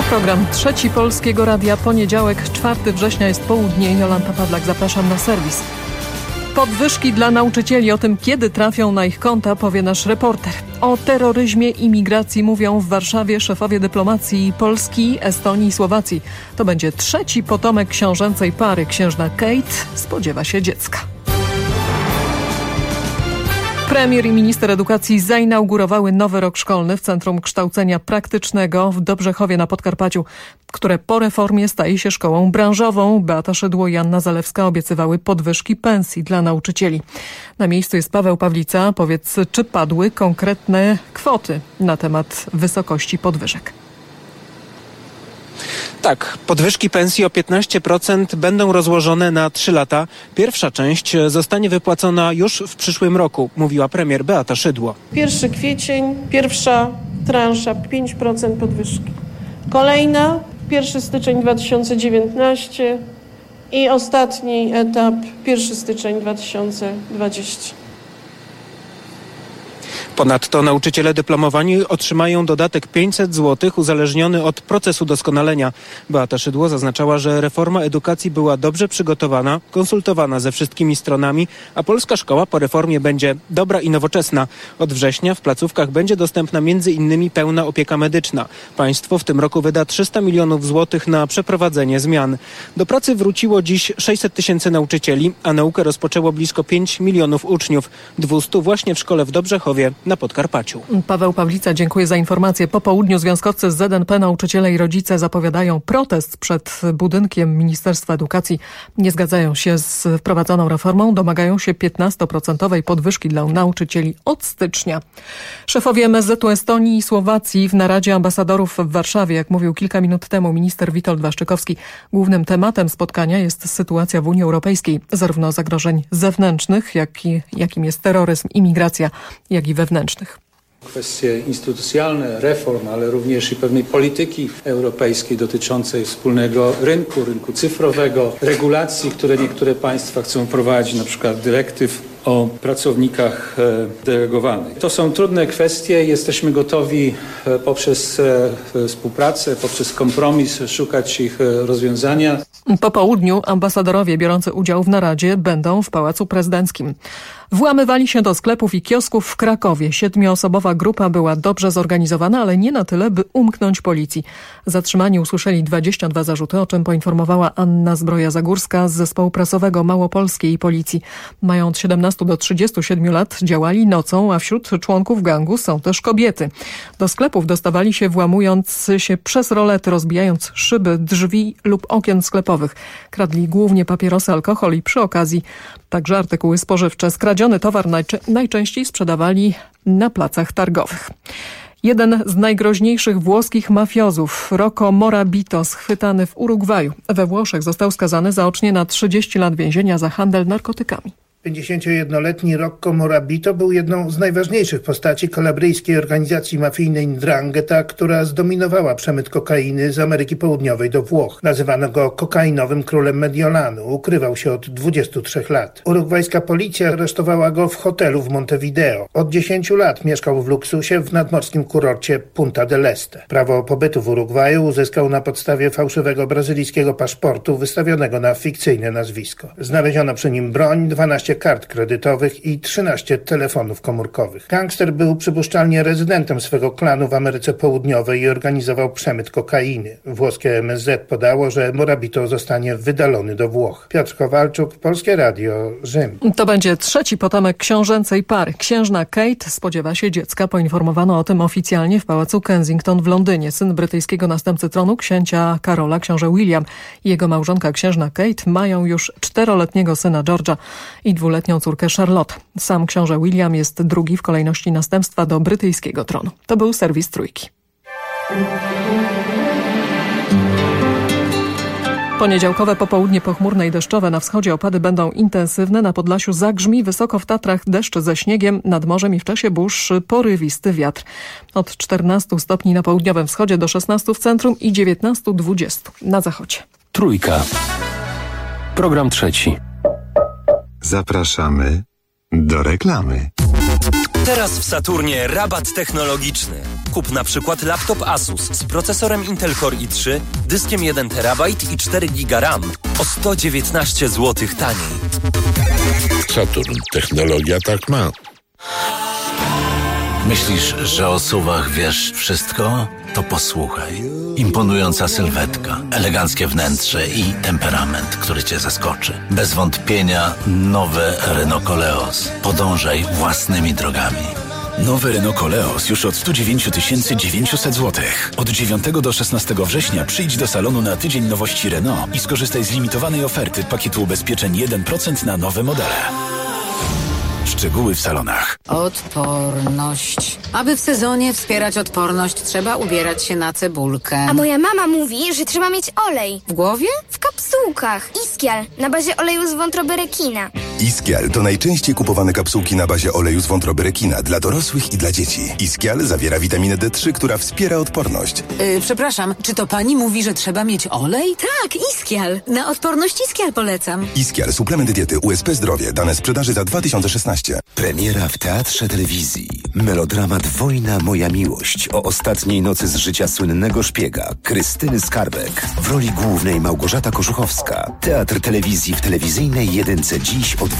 program Trzeci Polskiego Radia. Poniedziałek, 4 września jest południe. Jolanta Pawlak, zapraszam na serwis. Podwyżki dla nauczycieli. O tym, kiedy trafią na ich konta, powie nasz reporter. O terroryzmie i migracji mówią w Warszawie szefowie dyplomacji Polski, Estonii i Słowacji. To będzie trzeci potomek książęcej pary. Księżna Kate spodziewa się dziecka. Premier i minister edukacji zainaugurowały nowy rok szkolny w Centrum Kształcenia Praktycznego w Dobrzechowie na Podkarpaciu, które po reformie staje się szkołą branżową. Beata Szydło i Anna Zalewska obiecywały podwyżki pensji dla nauczycieli. Na miejscu jest Paweł Pawlica. Powiedz, czy padły konkretne kwoty na temat wysokości podwyżek? Tak, podwyżki pensji o 15% będą rozłożone na 3 lata. Pierwsza część zostanie wypłacona już w przyszłym roku, mówiła premier Beata Szydło. 1 kwiecień, pierwsza transza 5% podwyżki. Kolejna 1 styczeń 2019 i ostatni etap 1 styczeń 2020. Ponadto nauczyciele dyplomowani otrzymają dodatek 500 zł uzależniony od procesu doskonalenia. Beata Szydło zaznaczała, że reforma edukacji była dobrze przygotowana, konsultowana ze wszystkimi stronami, a polska szkoła po reformie będzie dobra i nowoczesna. Od września w placówkach będzie dostępna m.in. pełna opieka medyczna. Państwo w tym roku wyda 300 milionów złotych na przeprowadzenie zmian. Do pracy wróciło dziś 600 tysięcy nauczycieli, a naukę rozpoczęło blisko 5 milionów uczniów. 200 właśnie w szkole w Dobrzechowie na Podkarpaciu. Paweł Pawlica, dziękuję za informację. Po południu związkowcy z ZNP, nauczyciele i rodzice zapowiadają protest przed budynkiem Ministerstwa Edukacji. Nie zgadzają się z wprowadzoną reformą, domagają się 15% podwyżki dla nauczycieli od stycznia. Szefowie MSZ-u Estonii i Słowacji w naradzie ambasadorów w Warszawie, jak mówił kilka minut temu minister Witold Waszczykowski, głównym tematem spotkania jest sytuacja w Unii Europejskiej, zarówno zagrożeń zewnętrznych, jakim jest terroryzm, imigracja, jak i wewnętrznych. Kwestie instytucjonalne, reform, ale również i pewnej polityki europejskiej dotyczącej wspólnego rynku cyfrowego, regulacji, które niektóre państwa chcą wprowadzić, na przykład dyrektyw o pracownikach delegowanych. To są trudne kwestie. Jesteśmy gotowi poprzez współpracę, poprzez kompromis szukać ich rozwiązania. Po południu ambasadorowie biorący udział w naradzie będą w Pałacu Prezydenckim. Włamywali się do sklepów i kiosków w Krakowie. 7-osobowa grupa była dobrze zorganizowana, ale nie na tyle, by umknąć policji. Zatrzymani usłyszeli 22 zarzuty, o czym poinformowała Anna Zbroja-Zagórska z zespołu prasowego Małopolskiej Policji. Mają od 17 do 37 lat, działali nocą, a wśród członków gangu są też kobiety. Do sklepów dostawali się włamując się przez rolety, rozbijając szyby, drzwi lub okien sklepowych. Kradli głównie papierosy, alkohol i przy okazji także artykuły spożywcze. Skradziony towar najczęściej sprzedawali na placach targowych. Jeden z najgroźniejszych włoskich mafiozów, Rocco Morabito, schwytany w Urugwaju, we Włoszech, został skazany zaocznie na 30 lat więzienia za handel narkotykami. 51-letni Rocco Morabito był jedną z najważniejszych postaci kalabryjskiej organizacji mafijnej 'Ndrangheta, która zdominowała przemyt kokainy z Ameryki Południowej do Włoch. Nazywano go kokainowym królem Mediolanu. Ukrywał się od 23 lat. Urugwajska policja aresztowała go w hotelu w Montevideo. Od 10 lat mieszkał w luksusie w nadmorskim kurorcie Punta del Este. Prawo pobytu w Urugwaju uzyskał na podstawie fałszywego brazylijskiego paszportu wystawionego na fikcyjne nazwisko. Znaleziono przy nim broń, 12 kart kredytowych i 13 telefonów komórkowych. Gangster był przypuszczalnie rezydentem swego klanu w Ameryce Południowej i organizował przemyt kokainy. Włoskie MSZ podało, że Morabito zostanie wydalony do Włoch. Piotr Kowalczuk, Polskie Radio, Rzym. To będzie trzeci potomek książęcej pary. Księżna Kate spodziewa się dziecka. Poinformowano o tym oficjalnie w Pałacu Kensington w Londynie. Syn brytyjskiego następcy tronu, księcia Karola, książę William i jego małżonka księżna Kate mają już 4-letniego syna George'a i 2-letnią córkę Charlotte. Sam książę William jest drugi w kolejności następstwa do brytyjskiego tronu. To był serwis Trójki. Poniedziałkowe popołudnie pochmurne i deszczowe. Na wschodzie opady będą intensywne. Na Podlasiu zagrzmi, wysoko w Tatrach deszcz ze śniegiem. Nad morzem i w czasie burz porywisty wiatr. Od 14 stopni na południowym wschodzie do 16 w centrum i 19-20 na zachodzie. Trójka. Program trzeci. Zapraszamy do reklamy. Teraz w Saturnie rabat technologiczny. Kup na przykład laptop Asus z procesorem Intel Core i3, dyskiem 1 TB i 4 GB RAM o 119 zł taniej. Saturn. Technologia tak ma. Myślisz, że o SUV-ach wiesz wszystko? To posłuchaj. Imponująca sylwetka, eleganckie wnętrze i temperament, który cię zaskoczy. Bez wątpienia nowe Renault Koleos. Podążaj własnymi drogami. Nowy Renault Koleos już od 109 900 zł. Od 9 do 16 września przyjdź do salonu na tydzień nowości Renault i skorzystaj z limitowanej oferty pakietu ubezpieczeń 1% na nowe modele. Szczegóły w salonach. Odporność. Aby w sezonie wspierać odporność, trzeba ubierać się na cebulkę. A moja mama mówi, że trzeba mieć olej. W głowie? W kapsułkach. Iskial, na bazie oleju z wątroby rekina. Iskial to najczęściej kupowane kapsułki na bazie oleju z wątroby rekina dla dorosłych i dla dzieci. Iskial zawiera witaminę D3, która wspiera odporność. Przepraszam, czy to pani mówi, że trzeba mieć olej? Tak, Iskial. Na odporność Iskial polecam. Iskial, suplement diety USP Zdrowie, dane sprzedaży za 2016. Premiera w Teatrze Telewizji. Melodramat Wojna, moja miłość o ostatniej nocy z życia słynnego szpiega Krystyny Skarbek. W roli głównej Małgorzata Koszuchowska. Teatr Telewizji w telewizyjnej jedynce dziś o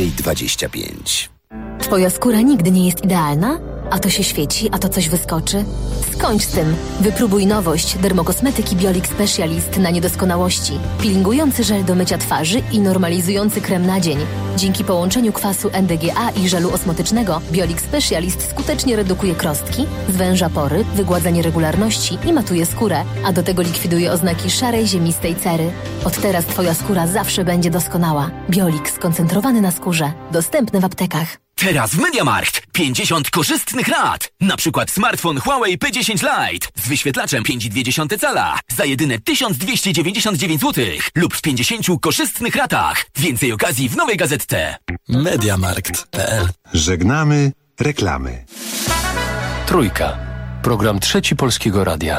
20:25. Twoja skóra nigdy nie jest idealna? A to się świeci, a to coś wyskoczy? Skończ z tym. Wypróbuj nowość dermokosmetyki Biolix Specialist na niedoskonałości. Peelingujący żel do mycia twarzy i normalizujący krem na dzień. Dzięki połączeniu kwasu NDGA i żelu osmotycznego Biolix Specialist skutecznie redukuje krostki, zwęża pory, wygładza nieregularności i matuje skórę, a do tego likwiduje oznaki szarej, ziemistej cery. Od teraz Twoja skóra zawsze będzie doskonała. Biolix skoncentrowany na skórze. Dostępny w aptekach. Teraz w MediaMarkt 50 korzystnych rat. Na przykład smartfon Huawei P10 Lite z wyświetlaczem 5,2 cala za jedyne 1299 zł lub w 50 korzystnych ratach. Więcej okazji w nowej gazetce. MediaMarkt.pl. Żegnamy reklamy. Trójka. Program Trzeci Polskiego Radia.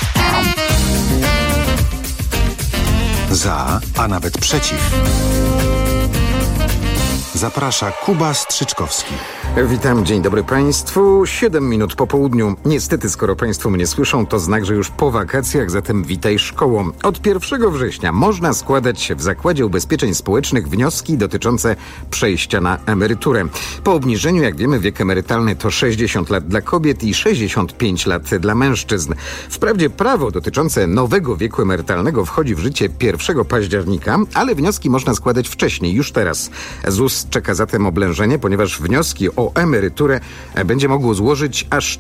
Za, a nawet przeciw. Zaprasza Kuba Strzyczkowski. Witam, dzień dobry Państwu. 7 minut po południu. Niestety, skoro Państwo mnie słyszą, to znak, że już po wakacjach, zatem witaj szkoło. Od 1 września można składać w Zakładzie Ubezpieczeń Społecznych wnioski dotyczące przejścia na emeryturę. Po obniżeniu, jak wiemy, wiek emerytalny to 60 lat dla kobiet i 65 lat dla mężczyzn. Wprawdzie prawo dotyczące nowego wieku emerytalnego wchodzi w życie 1 października, ale wnioski można składać wcześniej, już teraz. ZUS czeka zatem oblężenie, ponieważ wnioski o emeryturę będzie mogło złożyć aż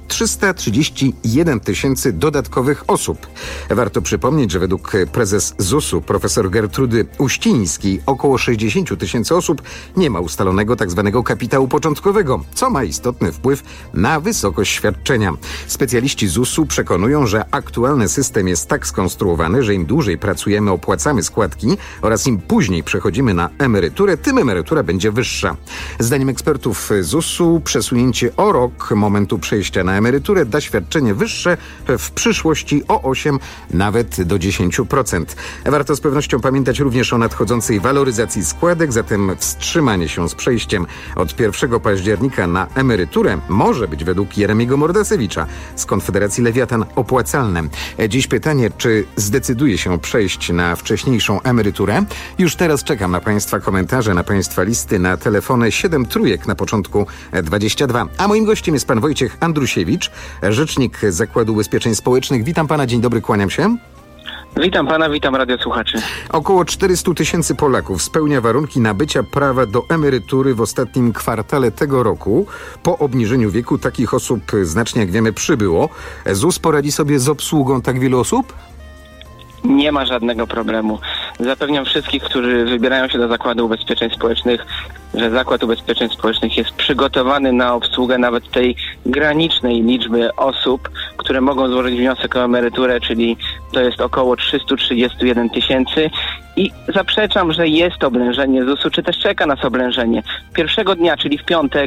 331 tysięcy dodatkowych osób. Warto przypomnieć, że według prezes ZUS-u profesor Gertrudy Uścińskiej około 60 tysięcy osób nie ma ustalonego tzw. kapitału początkowego, co ma istotny wpływ na wysokość świadczenia. Specjaliści ZUS-u przekonują, że aktualny system jest tak skonstruowany, że im dłużej pracujemy, opłacamy składki oraz im później przechodzimy na emeryturę, tym emerytura będzie wyższa. Zdaniem ekspertów ZUS-u przesunięcie o rok momentu przejścia na emeryturę da świadczenie wyższe w przyszłości o 8, nawet do 10%. Warto z pewnością pamiętać również o nadchodzącej waloryzacji składek, zatem wstrzymanie się z przejściem od 1 października na emeryturę może być według Jeremiego Mordasewicza z Konfederacji Lewiatan opłacalne. Dziś pytanie, czy zdecyduje się przejść na wcześniejszą emeryturę? Już teraz czekam na Państwa komentarze, na Państwa listy, na telefony 7 trójek na początku 22. A moim gościem jest pan Wojciech Andrusiewicz, rzecznik Zakładu Ubezpieczeń Społecznych. Witam pana, dzień dobry, kłaniam się. Witam pana, witam radiosłuchaczy. Około 400 tysięcy Polaków spełnia warunki nabycia prawa do emerytury w ostatnim kwartale tego roku. Po obniżeniu wieku takich osób znacznie, jak wiemy, przybyło. ZUS poradzi sobie z obsługą tak wielu osób? Nie ma żadnego problemu. Zapewniam wszystkich, którzy wybierają się do Zakładu Ubezpieczeń Społecznych, że Zakład Ubezpieczeń Społecznych jest przygotowany na obsługę nawet tej granicznej liczby osób, które mogą złożyć wniosek o emeryturę, czyli to jest około 331 tysięcy. I zaprzeczam, że jest oblężenie ZUS-u, czy też czeka nas oblężenie. Pierwszego dnia, czyli w piątek,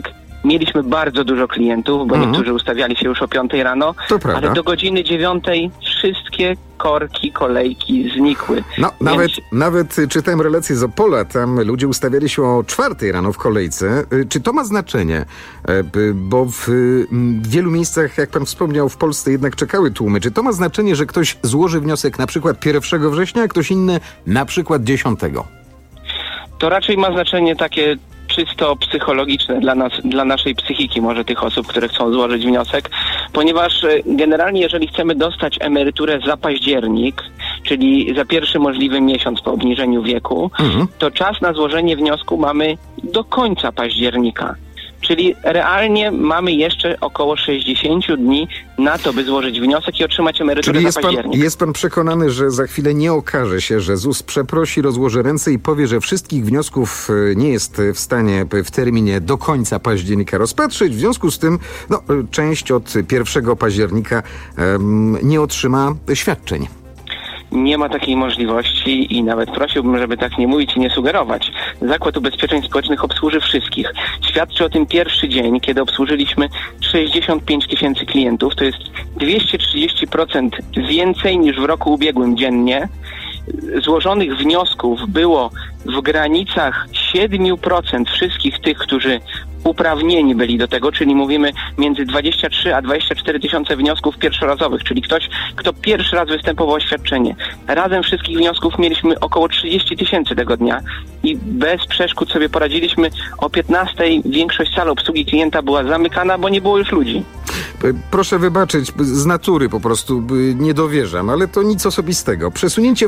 mieliśmy bardzo dużo klientów, bo niektórzy ustawiali się już o 5 rano, ale do godziny 9 wszystkie korki, kolejki znikły. No, nawet czytałem relacje z Opola, tam ludzie ustawiali się o 4 rano w kolejce. Czy to ma znaczenie? Bo w wielu miejscach, jak pan wspomniał, w Polsce jednak czekały tłumy. Czy to ma znaczenie, że ktoś złoży wniosek na przykład 1 września, a ktoś inny na przykład 10? To raczej ma znaczenie takie czysto psychologiczne dla naszej psychiki, może tych osób, które chcą złożyć wniosek, ponieważ generalnie jeżeli chcemy dostać emeryturę za październik, czyli za pierwszy możliwy miesiąc po obniżeniu wieku, to czas na złożenie wniosku mamy do końca października. Czyli realnie mamy jeszcze około 60 dni na to, by złożyć wniosek i otrzymać emeryturę na październik. Jest pan przekonany, że za chwilę nie okaże się, że ZUS przeprosi, rozłoży ręce i powie, że wszystkich wniosków nie jest w stanie w terminie do końca października rozpatrzyć. W związku z tym część od 1 października nie otrzyma świadczeń. Nie ma takiej możliwości i nawet prosiłbym, żeby tak nie mówić i nie sugerować. Zakład Ubezpieczeń Społecznych obsłuży wszystkich. Świadczy o tym pierwszy dzień, kiedy obsłużyliśmy 65 tysięcy klientów. To jest 230% więcej niż w roku ubiegłym dziennie. Złożonych wniosków było w granicach 7% wszystkich tych, którzy uprawnieni byli do tego, czyli mówimy między 23 a 24 tysiące wniosków pierwszorazowych, czyli ktoś, kto pierwszy raz występował o świadczenie. Razem wszystkich wniosków mieliśmy około 30 tysięcy tego dnia i bez przeszkód sobie poradziliśmy. O 15 większość sal obsługi klienta była zamykana, bo nie było już ludzi. Proszę wybaczyć, z natury po prostu nie dowierzam, ale to nic osobistego. Przesunięcie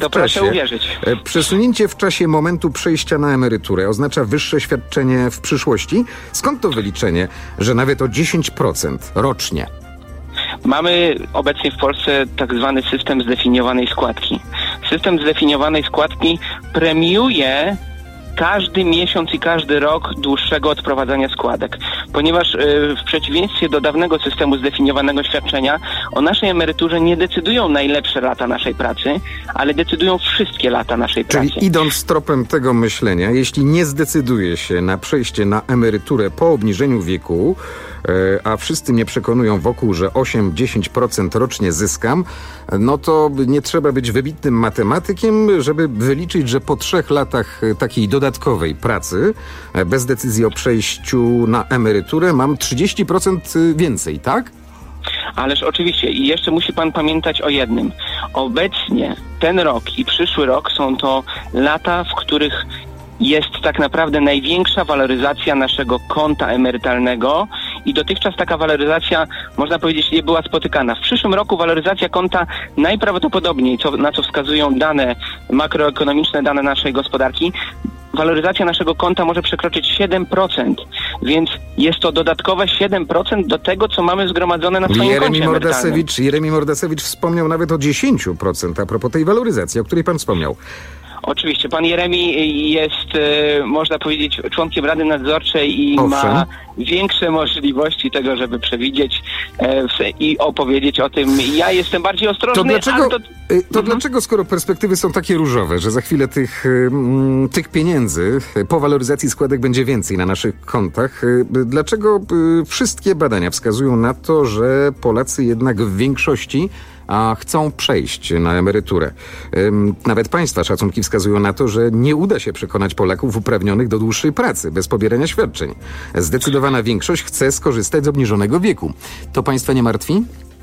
w czasie momentu przejścia na emeryturę oznacza wyższe świadczenie w przyszłości. Skąd to wyliczenie, że nawet o 10% rocznie? Mamy obecnie w Polsce tak zwany system zdefiniowanej składki. System zdefiniowanej składki premiuje każdy miesiąc i każdy rok dłuższego odprowadzania składek. Ponieważ w przeciwieństwie do dawnego systemu zdefiniowanego świadczenia o naszej emeryturze nie decydują najlepsze lata naszej pracy, ale decydują wszystkie lata naszej pracy. Czyli idąc tropem tego myślenia, jeśli nie zdecyduje się na przejście na emeryturę po obniżeniu wieku, a wszyscy mnie przekonują wokół, że 8-10% rocznie zyskam, no to nie trzeba być wybitnym matematykiem, żeby wyliczyć, że po 3 latach takiej dodatkowej pracy, bez decyzji o przejściu na emeryturę, mam 30% więcej, tak? Ależ oczywiście. I jeszcze musi pan pamiętać o jednym. Obecnie ten rok i przyszły rok są to lata, w których jest tak naprawdę największa waloryzacja naszego konta emerytalnego i dotychczas taka waloryzacja, można powiedzieć, nie była spotykana. W przyszłym roku waloryzacja konta najprawdopodobniej, na co wskazują dane makroekonomiczne, dane naszej gospodarki, waloryzacja naszego konta może przekroczyć 7%, więc jest to dodatkowe 7% do tego, co mamy zgromadzone na swoim koncie emerytalnym. Jeremi Mordasewicz wspomniał nawet o 10% a propos tej waloryzacji, o której pan wspomniał. Oczywiście. Pan Jeremi jest, można powiedzieć, członkiem Rady Nadzorczej i ma większe możliwości tego, żeby przewidzieć i opowiedzieć o tym. Ja jestem bardziej ostrożny. Dlaczego, skoro perspektywy są takie różowe, że za chwilę tych pieniędzy po waloryzacji składek będzie więcej na naszych kontach, dlaczego wszystkie badania wskazują na to, że Polacy jednak w większości chcą przejść na emeryturę? Nawet państwa szacunki wskazują na to, że nie uda się przekonać Polaków uprawnionych do dłuższej pracy bez pobierania świadczeń. Zdecydowana większość chce skorzystać z obniżonego wieku. To państwa nie martwi?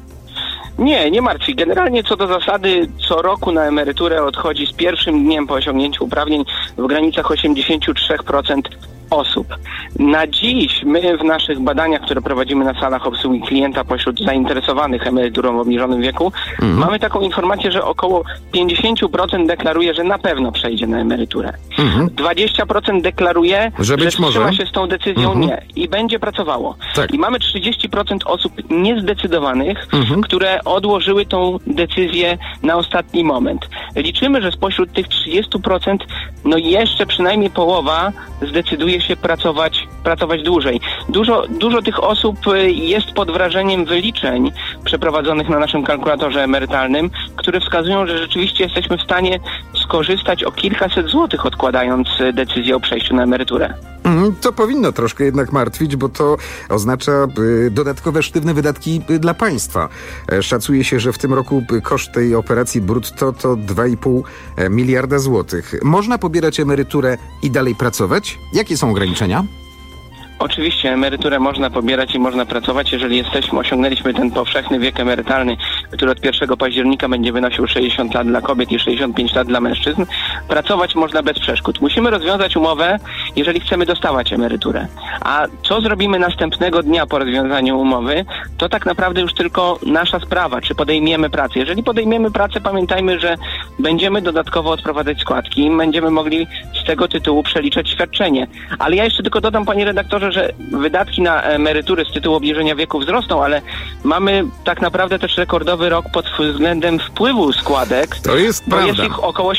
Nie martwi. Generalnie co do zasady co roku na emeryturę odchodzi z pierwszym dniem po osiągnięciu uprawnień w granicach 83% osób. Na dziś my w naszych badaniach, które prowadzimy na salach obsługi klienta pośród zainteresowanych emeryturą w obniżonym wieku, mamy taką informację, że około 50% deklaruje, że na pewno przejdzie na emeryturę. 20% deklaruje, że wstrzyma się z tą decyzją nie i będzie pracowało. Tak. I mamy 30% osób niezdecydowanych, które odłożyły tą decyzję na ostatni moment. Liczymy, że spośród tych 30% jeszcze przynajmniej połowa zdecyduje się pracować dłużej. Dużo tych osób jest pod wrażeniem wyliczeń, przeprowadzonych na naszym kalkulatorze emerytalnym, które wskazują, że rzeczywiście jesteśmy w stanie skorzystać o kilkaset złotych, odkładając decyzję o przejściu na emeryturę. To powinno troszkę jednak martwić, bo to oznacza dodatkowe sztywne wydatki dla państwa. Szacuje się, że w tym roku koszt tej operacji brutto to 2,5 miliarda złotych. Można pobierać emeryturę i dalej pracować? Jakie są ograniczenia? Oczywiście emeryturę można pobierać i można pracować, jeżeli osiągnęliśmy ten powszechny wiek emerytalny, który od 1 października będzie wynosił 60 lat dla kobiet i 65 lat dla mężczyzn. Pracować można bez przeszkód. Musimy rozwiązać umowę, jeżeli chcemy dostawać emeryturę. A co zrobimy następnego dnia po rozwiązaniu umowy, to tak naprawdę już tylko nasza sprawa, czy podejmiemy pracę. Jeżeli podejmiemy pracę, pamiętajmy, że będziemy dodatkowo odprowadzać składki i będziemy mogli z tego tytułu przeliczać świadczenie. Ale ja jeszcze tylko dodam, panie redaktorze, że wydatki na emerytury z tytułu obniżenia wieku wzrosną, ale mamy tak naprawdę też rekordowy rok pod względem wpływu składek. To jest prawda. Jest ich około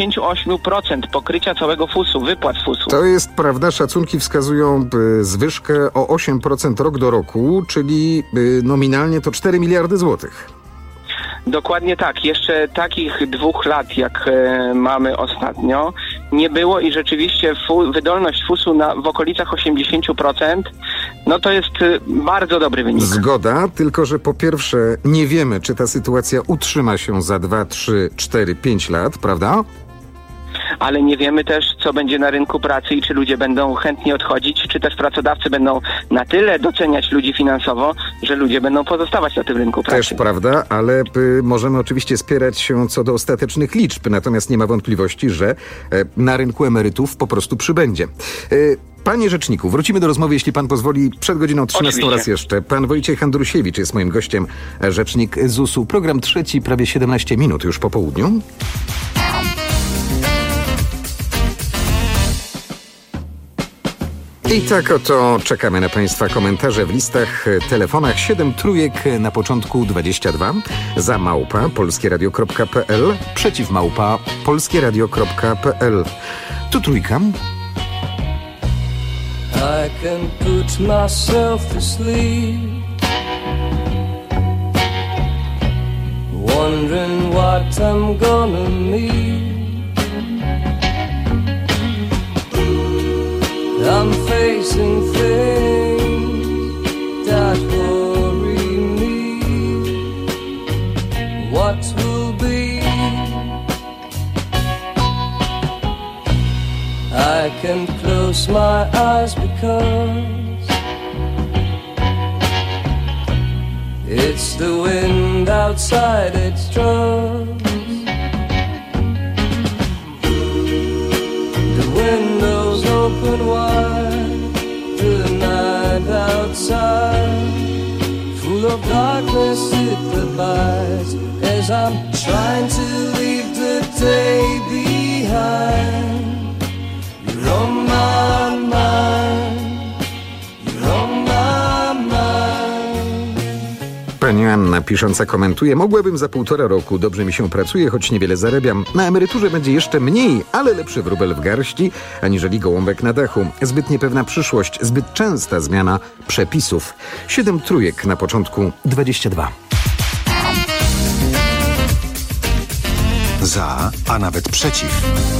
78% pokrycia całego FUS-u, wypłat z FUS-u. To jest prawda. Szacunki wskazują zwyżkę o 8% rok do roku, czyli nominalnie to 4 miliardy złotych. Dokładnie tak. Jeszcze takich 2 lat, jak mamy ostatnio, nie było i rzeczywiście wydolność FUS-u w okolicach 80%, no to jest bardzo dobry wynik. Zgoda, tylko że po pierwsze nie wiemy, czy ta sytuacja utrzyma się za 2, 3, 4, 5 lat, prawda? Ale nie wiemy też, co będzie na rynku pracy i czy ludzie będą chętnie odchodzić, czy też pracodawcy będą na tyle doceniać ludzi finansowo, że ludzie będą pozostawać na tym rynku pracy. Też prawda, ale możemy oczywiście spierać się co do ostatecznych liczb, natomiast nie ma wątpliwości, że na rynku emerytów po prostu przybędzie. Panie rzeczniku, wrócimy do rozmowy, jeśli pan pozwoli, przed godziną 13 Oczywiście. Raz jeszcze. Pan Wojciech Andrusiewicz jest moim gościem, rzecznik ZUS-u. Program trzeci, prawie 17 minut już po południu. I tak oto czekamy na państwa komentarze w listach, telefonach 7 trójek na początku 22, za małpa polskieradio.pl, przeciw małpa polskieradio.pl. Tu trójka. I can put myself to sleep, wondering what I'm gonna meet. I'm facing things that worry me. What will be? I can close my eyes because it's the wind outside, it's drums. The windows open wide to the night outside, full of darkness it abides, as I'm trying to leave the day behind. You're on my mind, you're on my mind. Pani Anna pisząca komentuje: mogłabym za 1,5 roku, dobrze mi się pracuje, choć niewiele zarabiam. Na emeryturze będzie jeszcze mniej, ale lepszy wróbel w garści, aniżeli gołąbek na dachu. Zbyt niepewna przyszłość, zbyt częsta zmiana przepisów. 7 trójek na początku 22. Za, a nawet przeciw.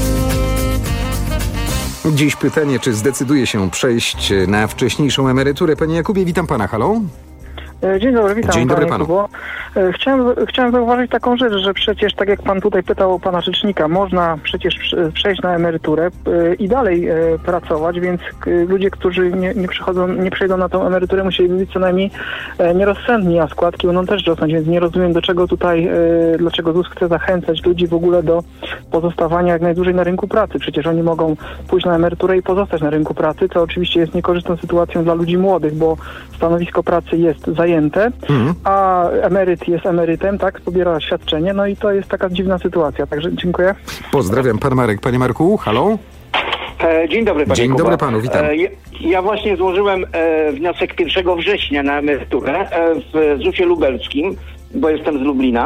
Dziś pytanie, czy zdecyduje się przejść na wcześniejszą emeryturę. Panie Jakubie, witam pana, halo? Dzień dobry, witam. Dzień dobry panu. Chciałem zauważyć taką rzecz, że przecież, tak jak pan tutaj pytał pana rzecznika, można przecież przejść na emeryturę i dalej pracować, więc ludzie, którzy nie przejdą na tą emeryturę, musieliby być co najmniej nierozsądni, a składki będą też rosnąć, więc nie rozumiem, dlaczego ZUS chce zachęcać ludzi w ogóle do pozostawania jak najdłużej na rynku pracy. Przecież oni mogą pójść na emeryturę i pozostać na rynku pracy, co oczywiście jest niekorzystną sytuacją dla ludzi młodych, bo stanowisko pracy jest zajęte, a emeryt jest emerytem, tak, pobiera świadczenie, no i to jest taka dziwna sytuacja, także dziękuję. Pozdrawiam, pan Marek. Panie Marku, halo? Dzień dobry, panie Dzień Kuba. dobry panu, witam. Ja właśnie złożyłem wniosek 1 września na emeryturę w ZUS-ie lubelskim, bo jestem z Lublina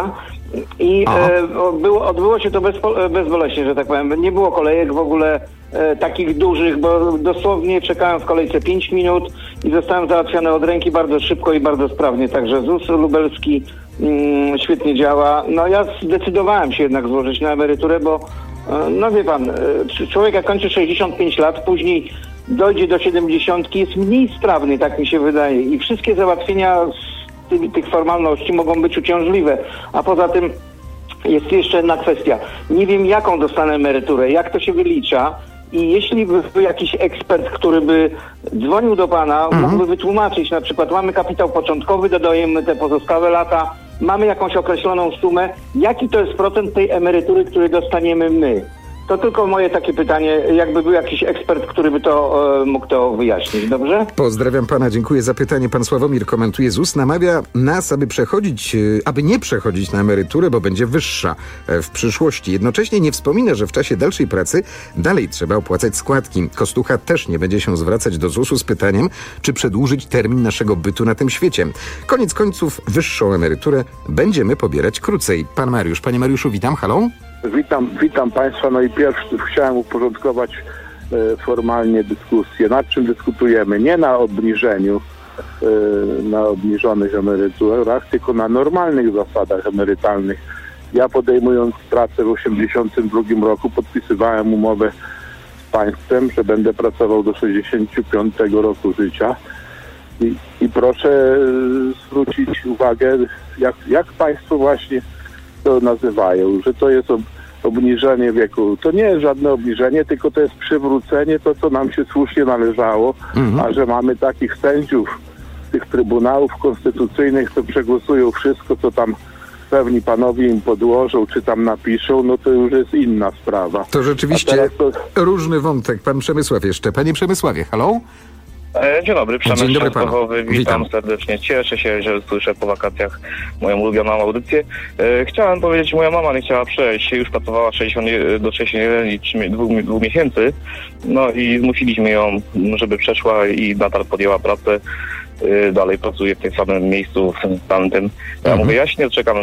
I odbyło się to bezboleśnie, że tak powiem. Nie było kolejek w ogóle takich dużych, bo dosłownie czekałem w kolejce 5 minut i zostałem załatwiony od ręki bardzo szybko i bardzo sprawnie. Także ZUS lubelski świetnie działa. No ja zdecydowałem się jednak złożyć na emeryturę, bo no wie pan, człowiek jak kończy 65 lat, później dojdzie do 70, jest mniej sprawny, tak mi się wydaje. I wszystkie załatwienia tych formalności mogą być uciążliwe. A poza tym jest jeszcze jedna kwestia. Nie wiem, jaką dostanę emeryturę, jak to się wylicza. I jeśli by był jakiś ekspert, który by dzwonił do pana, mógłby wytłumaczyć, na przykład mamy kapitał początkowy, dodajemy te pozostałe lata, mamy jakąś określoną sumę, jaki to jest procent tej emerytury, który dostaniemy my? To tylko moje takie pytanie, jakby był jakiś ekspert, który by to mógł to wyjaśnić, dobrze? Pozdrawiam pana, dziękuję za pytanie. Pan Sławomir komentuje, ZUS namawia nas, aby nie przechodzić na emeryturę, bo będzie wyższa w przyszłości. Jednocześnie nie wspomina, że w czasie dalszej pracy dalej trzeba opłacać składki. Kostucha też nie będzie się zwracać do ZUS-u z pytaniem, czy przedłużyć termin naszego bytu na tym świecie. Koniec końców wyższą emeryturę będziemy pobierać krócej. Pan Mariusz. Panie Mariuszu, witam. Halo? Witam Państwa. No i pierwszy chciałem uporządkować formalnie dyskusję. Nad czym dyskutujemy? Nie na obniżeniu, na obniżonych emeryturach, tylko na normalnych zasadach emerytalnych. Ja podejmując pracę w 1982 roku podpisywałem umowę z państwem, że będę pracował do 65 roku życia. I proszę zwrócić uwagę, jak Państwo właśnie to nazywają, że to jest obniżenie wieku. To nie jest żadne obniżenie, tylko to jest przywrócenie to, co nam się słusznie należało, a że mamy takich sędziów tych trybunałów konstytucyjnych, co przegłosują wszystko, co tam pewni panowie im podłożą, czy tam napiszą, no to już jest inna sprawa. To rzeczywiście różny wątek. Pan Przemysław jeszcze. Panie Przemysławie, halo? Dzień dobry, Przemysł Częstochowy, witam serdecznie. Cieszę się, że słyszę po wakacjach moją ulubioną audycję. Chciałem powiedzieć, moja mama nie chciała przejść, już pracowała do 61 i 2 miesięcy, no i zmusiliśmy ją, żeby przeszła i nadal podjęła pracę. Dalej pracuje w tym samym miejscu, w tamtym. Ja mówię, ja się nie odczekam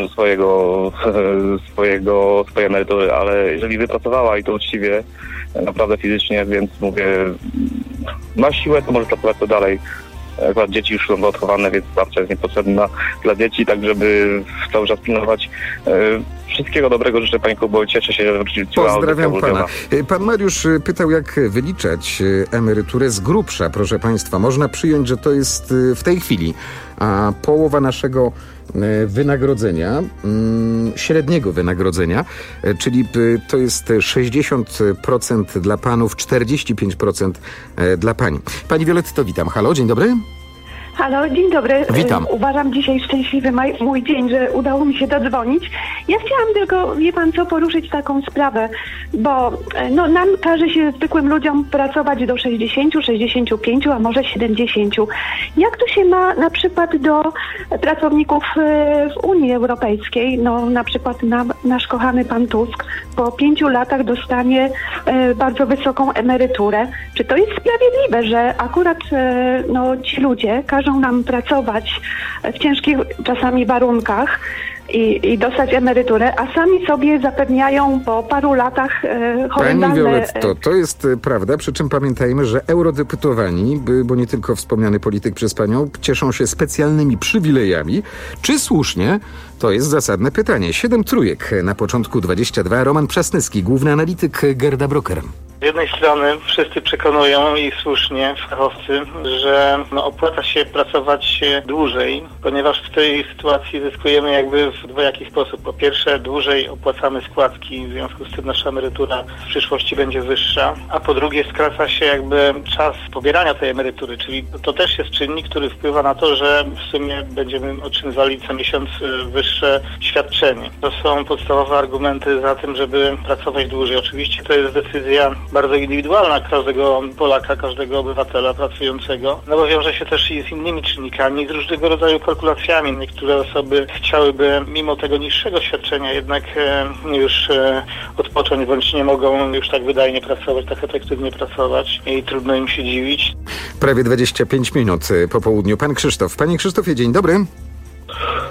swojej emerytury, ale jeżeli wypracowała i to uczciwie, naprawdę fizycznie, więc mówię, ma siłę, to może pracować to dalej. Akurat dzieci już są odchowane, więc praca jest niepotrzebna dla dzieci, tak żeby cały czas pilnować. Wszystkiego dobrego życzę Państwu, bo cieszę się, że wróciła. Pozdrawiam pana. Pan Mariusz pytał, jak wyliczać emeryturę z grubsza, proszę państwa. Można przyjąć, że to jest w tej chwili połowa naszego wynagrodzenia, średniego wynagrodzenia, czyli to jest 60% dla panów, 45% dla pani. Pani Violetto, witam. Halo, dzień dobry. Halo, dzień dobry. Witam. Uważam dzisiaj szczęśliwy mój dzień, że udało mi się dodzwonić. Ja chciałam tylko, wie pan co, poruszyć taką sprawę, bo nam każe się zwykłym ludziom pracować do 60, 65, a może 70. Jak to się ma na przykład do pracowników w Unii Europejskiej? No na przykład nasz kochany pan Tusk po 5 latach dostanie bardzo wysoką emeryturę. Czy to jest sprawiedliwe, że akurat ci ludzie każą nam pracować w ciężkich czasami warunkach i dostać emeryturę, a sami sobie zapewniają po paru latach horrendalne... Pani Violetto, to jest prawda, przy czym pamiętajmy, że eurodeputowani, bo nie tylko wspomniany polityk przez panią, cieszą się specjalnymi przywilejami. Czy słusznie? To jest zasadne pytanie. 7 trójek na początku 22. Roman Przasnyski, główny analityk Gerda Broker. Z jednej strony wszyscy przekonują i słusznie fachowcy, że opłaca się pracować dłużej, ponieważ w tej sytuacji zyskujemy jakby w dwojaki sposób. Po pierwsze, dłużej opłacamy składki, w związku z tym nasza emerytura w przyszłości będzie wyższa, a po drugie skraca się jakby czas pobierania tej emerytury, czyli to też jest czynnik, który wpływa na to, że w sumie będziemy otrzymywali co miesiąc wyższe świadczenie. To są podstawowe argumenty za tym, żeby pracować dłużej. Oczywiście to jest decyzja bardzo indywidualna każdego Polaka, każdego obywatela pracującego, bo wiąże się też i z innymi czynnikami, z różnego rodzaju kalkulacjami. Niektóre osoby chciałyby mimo tego niższego świadczenia jednak już odpocząć, bądź nie mogą już tak wydajnie pracować, tak efektywnie pracować i trudno im się dziwić. Prawie 25 minut po południu. Pan Krzysztof. Panie Krzysztofie, dzień dobry.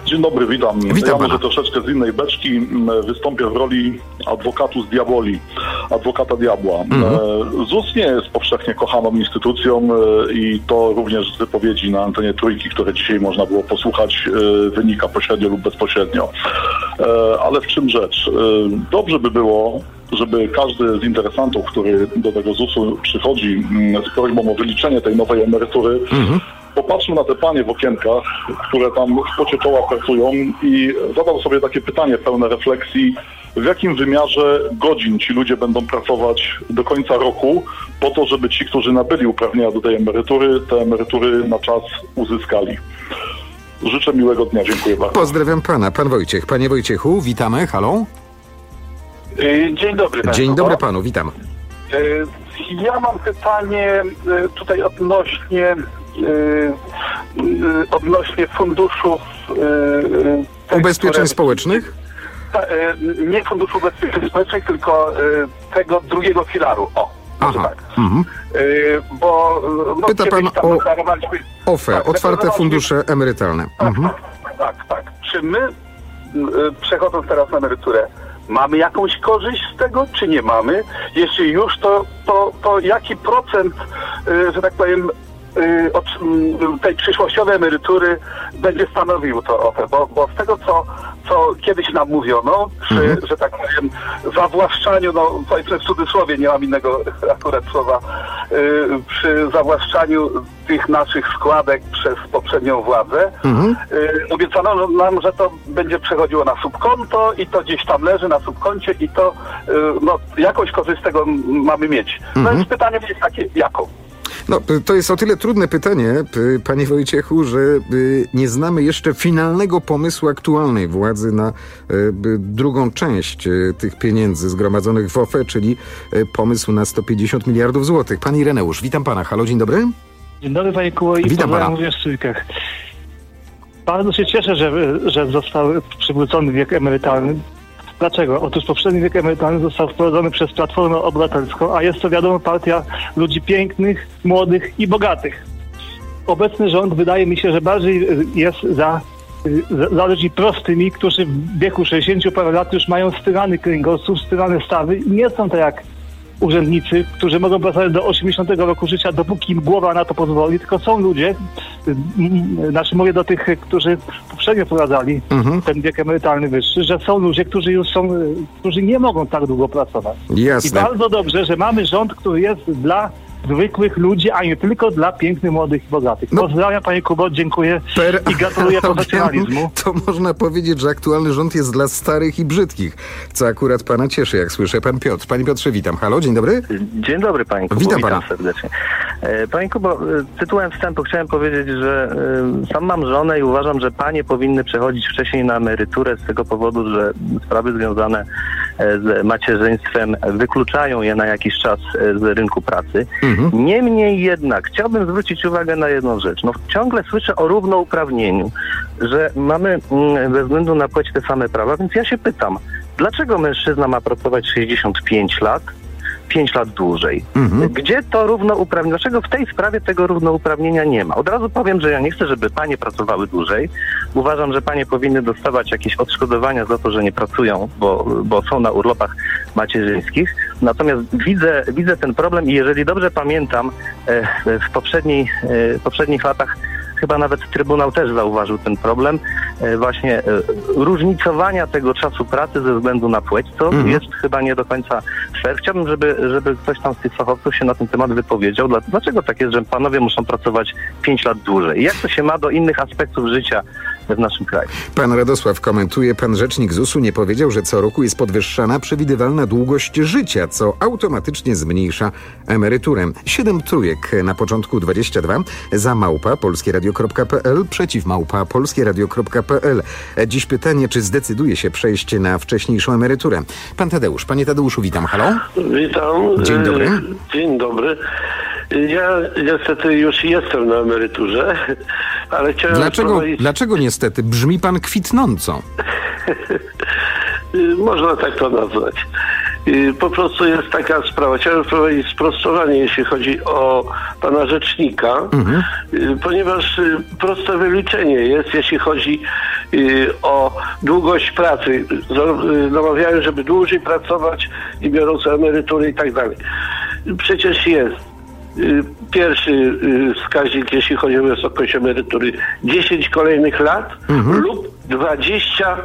Dzień dobry, witam. Witam może troszeczkę z innej beczki. Wystąpię w roli advocatus diaboli, adwokata diabła. ZUS nie jest powszechnie kochaną instytucją i to również z wypowiedzi na antenie Trójki, które dzisiaj można było posłuchać, wynika pośrednio lub bezpośrednio. Ale w czym rzecz? Dobrze by było, żeby każdy z interesantów, który do tego ZUS-u przychodzi z prośbą o wyliczenie tej nowej emerytury, popatrzył na te panie w okienkach, które tam w pocie czoła pracują i zadał sobie takie pytanie pełne refleksji, w jakim wymiarze godzin ci ludzie będą pracować do końca roku po to, żeby ci, którzy nabyli uprawnienia do tej emerytury, te emerytury na czas uzyskali. Życzę miłego dnia, dziękuję bardzo. Pozdrawiam pana, pan Wojciech. Panie Wojciechu, witamy, halo? Dzień dobry Państwu. Dzień dobry panu, witam. Ja mam pytanie tutaj odnośnie funduszów ubezpieczeń społecznych? Nie funduszu ubezpieczeń społecznych, tylko tego drugiego filaru. Aha. Tak. Bo pyta pan o OFE, otwarte fundusze emerytalne. Tak. Czy my, przechodząc teraz na emeryturę, mamy jakąś korzyść z tego, czy nie mamy? Jeśli już, to jaki procent, że tak powiem, od tej przyszłościowej emerytury będzie stanowił to OFE? Bo z tego, co kiedyś nam mówiono, że tak powiem, zawłaszczaniu, powiedzmy w cudzysłowie, nie mam innego akurat słowa, przy zawłaszczaniu tych naszych składek przez poprzednią władzę, obiecano nam, że to będzie przechodziło na subkonto i to gdzieś tam leży na subkoncie i to jakąś korzyść z tego mamy mieć. No więc pytanie jest takie, jaką? No, to jest o tyle trudne pytanie, panie Wojciechu, że nie znamy jeszcze finalnego pomysłu aktualnej władzy na drugą część tych pieniędzy zgromadzonych w OFE, czyli pomysł na 150 miliardów złotych. Pan Ireneusz, witam pana. Halo, dzień dobry. Dzień dobry, panie Kuło, i witam pana. Mówię w Trójkach. Bardzo się cieszę, że został przywrócony wiek emerytalny. Dlaczego? Otóż poprzedni wiek emerytalny został wprowadzony przez Platformę Obywatelską, a jest to, wiadomo, partia ludzi pięknych, młodych i bogatych. Obecny rząd, wydaje mi się, że bardziej jest za ludźmi prostymi, którzy w wieku 60 parę lat już mają styrany kręgosłup, styrane stawy i nie są to jak urzędnicy, którzy mogą pracować do 80 roku życia, dopóki im głowa na to pozwoli, tylko są ludzie, mówię do tych, którzy poprzednio wprowadzali ten wiek emerytalny wyższy, że są ludzie, którzy nie mogą tak długo pracować. Jasne. I bardzo dobrze, że mamy rząd, który jest dla zwykłych ludzi, a nie tylko dla pięknych, młodych i bogatych. Pozdrawiam, panie Kubo, dziękuję i gratuluję profesjonalizmu. To można powiedzieć, że aktualny rząd jest dla starych i brzydkich, co akurat pana cieszy, jak słyszę. Pan Piotr. Panie Piotrze, witam. Halo, dzień dobry. Dzień dobry, panie Kubo. Witam serdecznie. Panie Kubo, tytułem wstępu chciałem powiedzieć, że sam mam żonę i uważam, że panie powinny przechodzić wcześniej na emeryturę z tego powodu, że sprawy związane z macierzyństwem wykluczają je na jakiś czas z rynku pracy. Niemniej jednak chciałbym zwrócić uwagę na jedną rzecz. Ciągle słyszę o równouprawnieniu, że mamy ze względu na płeć te same prawa, więc ja się pytam, dlaczego mężczyzna ma pracować 65 lat, 5 lat dłużej? Gdzie to równouprawnienie? Dlaczego w tej sprawie tego równouprawnienia nie ma? Od razu powiem, że ja nie chcę, żeby panie pracowały dłużej. Uważam, że panie powinny dostawać jakieś odszkodowania za to, że nie pracują, bo są na urlopach macierzyńskich. Natomiast widzę ten problem i jeżeli dobrze pamiętam, w poprzednich latach chyba nawet Trybunał też zauważył ten problem właśnie różnicowania tego czasu pracy ze względu na płeć, co jest chyba nie do końca fair. Chciałbym, żeby ktoś tam z tych fachowców się na ten temat wypowiedział. Dlaczego tak jest, że panowie muszą pracować 5 lat dłużej? I jak to się ma do innych aspektów życia w naszym kraju? Pan Radosław komentuje, pan rzecznik ZUS-u nie powiedział, że co roku jest podwyższana przewidywalna długość życia, co automatycznie zmniejsza emeryturę. 7 trójek na początku 22 za @polskieradio.pl przeciw @polskieradio.pl. Dziś pytanie, czy zdecyduje się przejść na wcześniejszą emeryturę. Pan Tadeusz. Panie Tadeuszu, witam. Halo? Witam. Dzień dobry. Dzień dobry. Ja niestety już jestem na emeryturze, ale chciałem... Dlaczego niestety? Brzmi pan kwitnąco. Można tak to nazwać. Po prostu jest taka sprawa. Chciałem wprowadzić sprostowanie, jeśli chodzi o pana rzecznika, ponieważ proste wyliczenie jest, jeśli chodzi o długość pracy. Namawiają, żeby dłużej pracować i biorąc emerytury i tak dalej. Przecież jest pierwszy wskaźnik, jeśli chodzi o wysokość emerytury, 10 kolejnych lat lub 20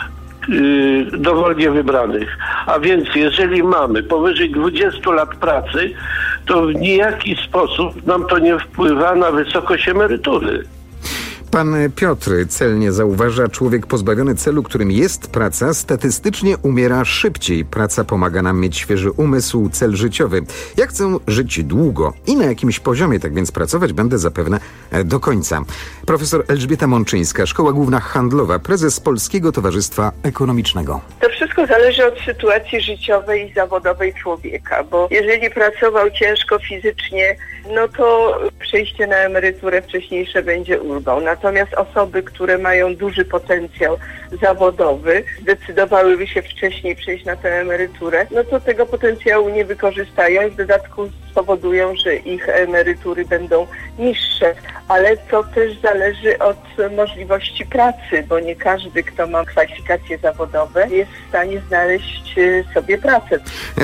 dowolnie wybranych. A więc jeżeli mamy powyżej 20 lat pracy, to w nijaki sposób nam to nie wpływa na wysokość emerytury. Pan Piotr celnie zauważa, człowiek pozbawiony celu, którym jest praca, statystycznie umiera szybciej. Praca pomaga nam mieć świeży umysł, cel życiowy. Ja chcę żyć długo i na jakimś poziomie, tak więc pracować będę zapewne do końca. Profesor Elżbieta Mączyńska, Szkoła Główna Handlowa, prezes Polskiego Towarzystwa Ekonomicznego. To wszystko zależy od sytuacji życiowej i zawodowej człowieka, bo jeżeli pracował ciężko fizycznie, no to przejście na emeryturę wcześniejsze będzie ulgą. Natomiast osoby, które mają duży potencjał zawodowy, zdecydowałyby się wcześniej przejść na tę emeryturę, no to tego potencjału nie wykorzystają i w dodatku spowodują, że ich emerytury będą niższe. Ale to też zależy od możliwości pracy, bo nie każdy, kto ma kwalifikacje zawodowe, jest w stanie znaleźć sobie pracę.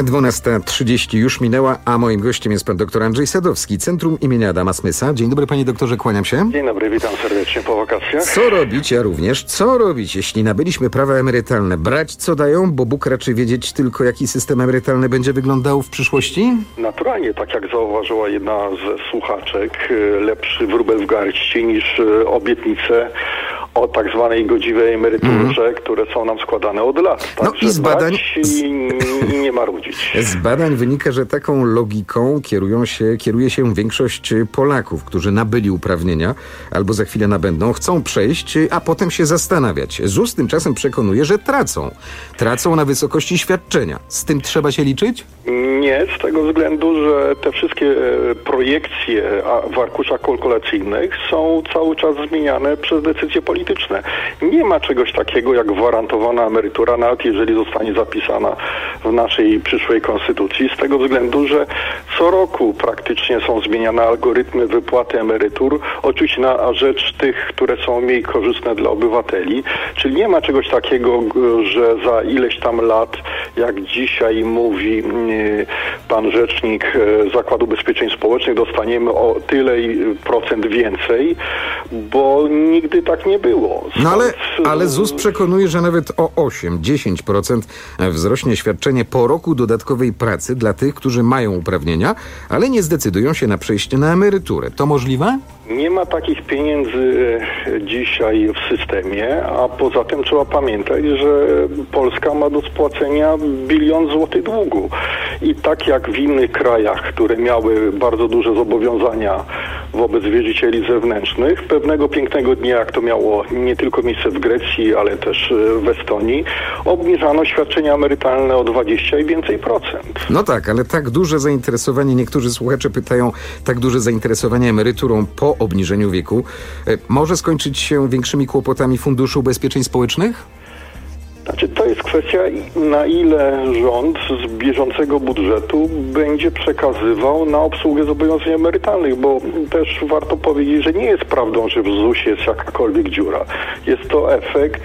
12:30 już minęła, a moim gościem jest pan dr Andrzej Sadowski, Centrum imienia Adama Smysa. Dzień dobry, panie doktorze, kłaniam się. Dzień dobry, witam serdecznie po wakacjach. Co robić, ja również, co robić, jeśli nabyliśmy prawa emerytalne? Brać co dają, bo Bóg raczy wiedzieć tylko, jaki system emerytalny będzie wyglądał w przyszłości? Naturalnie, tak jak zauważyła jedna ze słuchaczek, lepszy wróbel w garści niż obietnice o tak zwanej godziwej emeryturze, które są nam składane od lat. No i z badań... I nie marudzić. Z badań wynika, że taką logiką kieruje się większość Polaków, którzy nabyli uprawnienia albo za chwilę nabędą, chcą przejść, a potem się zastanawiać. ZUS tymczasem przekonuje, że tracą. Tracą na wysokości świadczenia. Z tym trzeba się liczyć? Nie, z tego względu, że te wszystkie projekcje w arkuszach kalkulacyjnych są cały czas zmieniane przez decyzje polityczne. Nie ma czegoś takiego jak gwarantowana emerytura, nawet jeżeli zostanie zapisana w naszej przyszłej konstytucji, z tego względu, że co roku praktycznie są zmieniane algorytmy wypłaty emerytur, oczywiście na rzecz tych, które są mniej korzystne dla obywateli, czyli nie ma czegoś takiego, że za ileś tam lat, jak dzisiaj mówi pan rzecznik Zakładu Ubezpieczeń Społecznych, dostaniemy o tyle procent więcej, bo nigdy tak nie było. No ale ZUS przekonuje, że nawet o 8-10% wzrośnie świadczenie po roku dodatkowej pracy dla tych, którzy mają uprawnienia, ale nie zdecydują się na przejście na emeryturę. To możliwe? Nie ma takich pieniędzy dzisiaj w systemie, a poza tym trzeba pamiętać, że Polska ma do spłacenia 1 bilion złotych długu. I tak jak w innych krajach, które miały bardzo duże zobowiązania wobec wierzycieli zewnętrznych, pewnego pięknego dnia, jak to miało nie tylko miejsce w Grecji, ale też w Estonii, obniżano świadczenia emerytalne o 20 i więcej procent. No tak, ale tak duże zainteresowanie, niektórzy słuchacze pytają, tak duże zainteresowanie emeryturą po obniżeniu wieku może skończyć się większymi kłopotami Funduszu Ubezpieczeń Społecznych? Znaczy, to jest kwestia, na ile rząd z bieżącego budżetu będzie przekazywał na obsługę zobowiązań emerytalnych, bo też warto powiedzieć, że nie jest prawdą, że w ZUS jest jakakolwiek dziura. Jest to efekt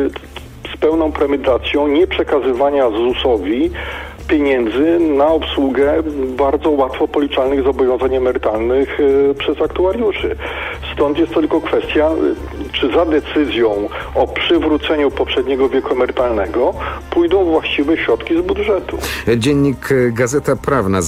z pełną premedytacją nieprzekazywania ZUS-owi pieniędzy na obsługę bardzo łatwo policzalnych zobowiązań emerytalnych przez aktuariuszy. Stąd jest to tylko kwestia, czy za decyzją o przywróceniu poprzedniego wieku emerytalnego pójdą właściwe środki z budżetu. Dziennik Gazeta Prawna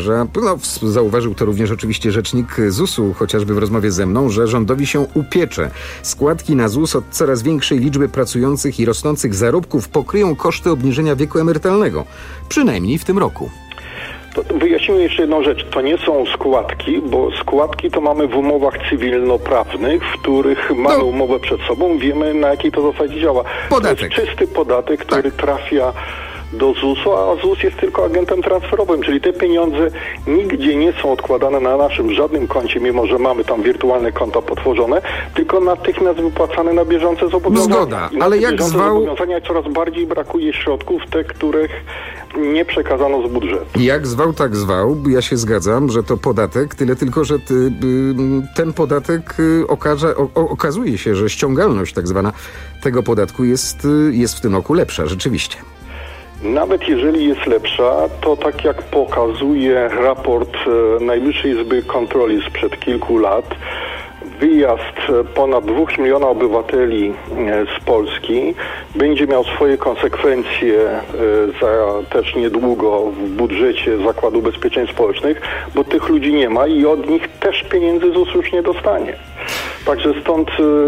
zauważył to również oczywiście rzecznik ZUS-u, chociażby w rozmowie ze mną, że rządowi się upiecze. Składki na ZUS od coraz większej liczby pracujących i rosnących zarobków pokryją koszty obniżenia wieku emerytalnego. Przynajmniej w tym roku. To wyjaśnijmy jeszcze jedną rzecz. To nie są składki, bo składki to mamy w umowach cywilnoprawnych, w których mamy umowę przed sobą, wiemy, na jakiej to zasadzie działa. Podatek. To jest czysty podatek, który trafia do ZUS-u, a ZUS jest tylko agentem transferowym, czyli te pieniądze nigdzie nie są odkładane na naszym żadnym koncie, mimo że mamy tam wirtualne konta potworzone, tylko natychmiast wypłacane na bieżące zobowiązania. Zgoda, ale jak zwał... zobowiązania coraz bardziej brakuje środków, te, których nie przekazano z budżetu. Jak zwał, tak zwał. Ja się zgadzam, że to podatek, tyle tylko, że ten podatek okazuje się, że ściągalność tak zwana tego podatku jest w tym roku lepsza, rzeczywiście. Nawet jeżeli jest lepsza, to tak jak pokazuje raport Najwyższej Izby Kontroli sprzed kilku lat, wyjazd ponad 2 miliona obywateli z Polski będzie miał swoje konsekwencje za też niedługo w budżecie Zakładu Ubezpieczeń Społecznych, bo tych ludzi nie ma i od nich też pieniędzy ZUS już nie dostanie. Także stąd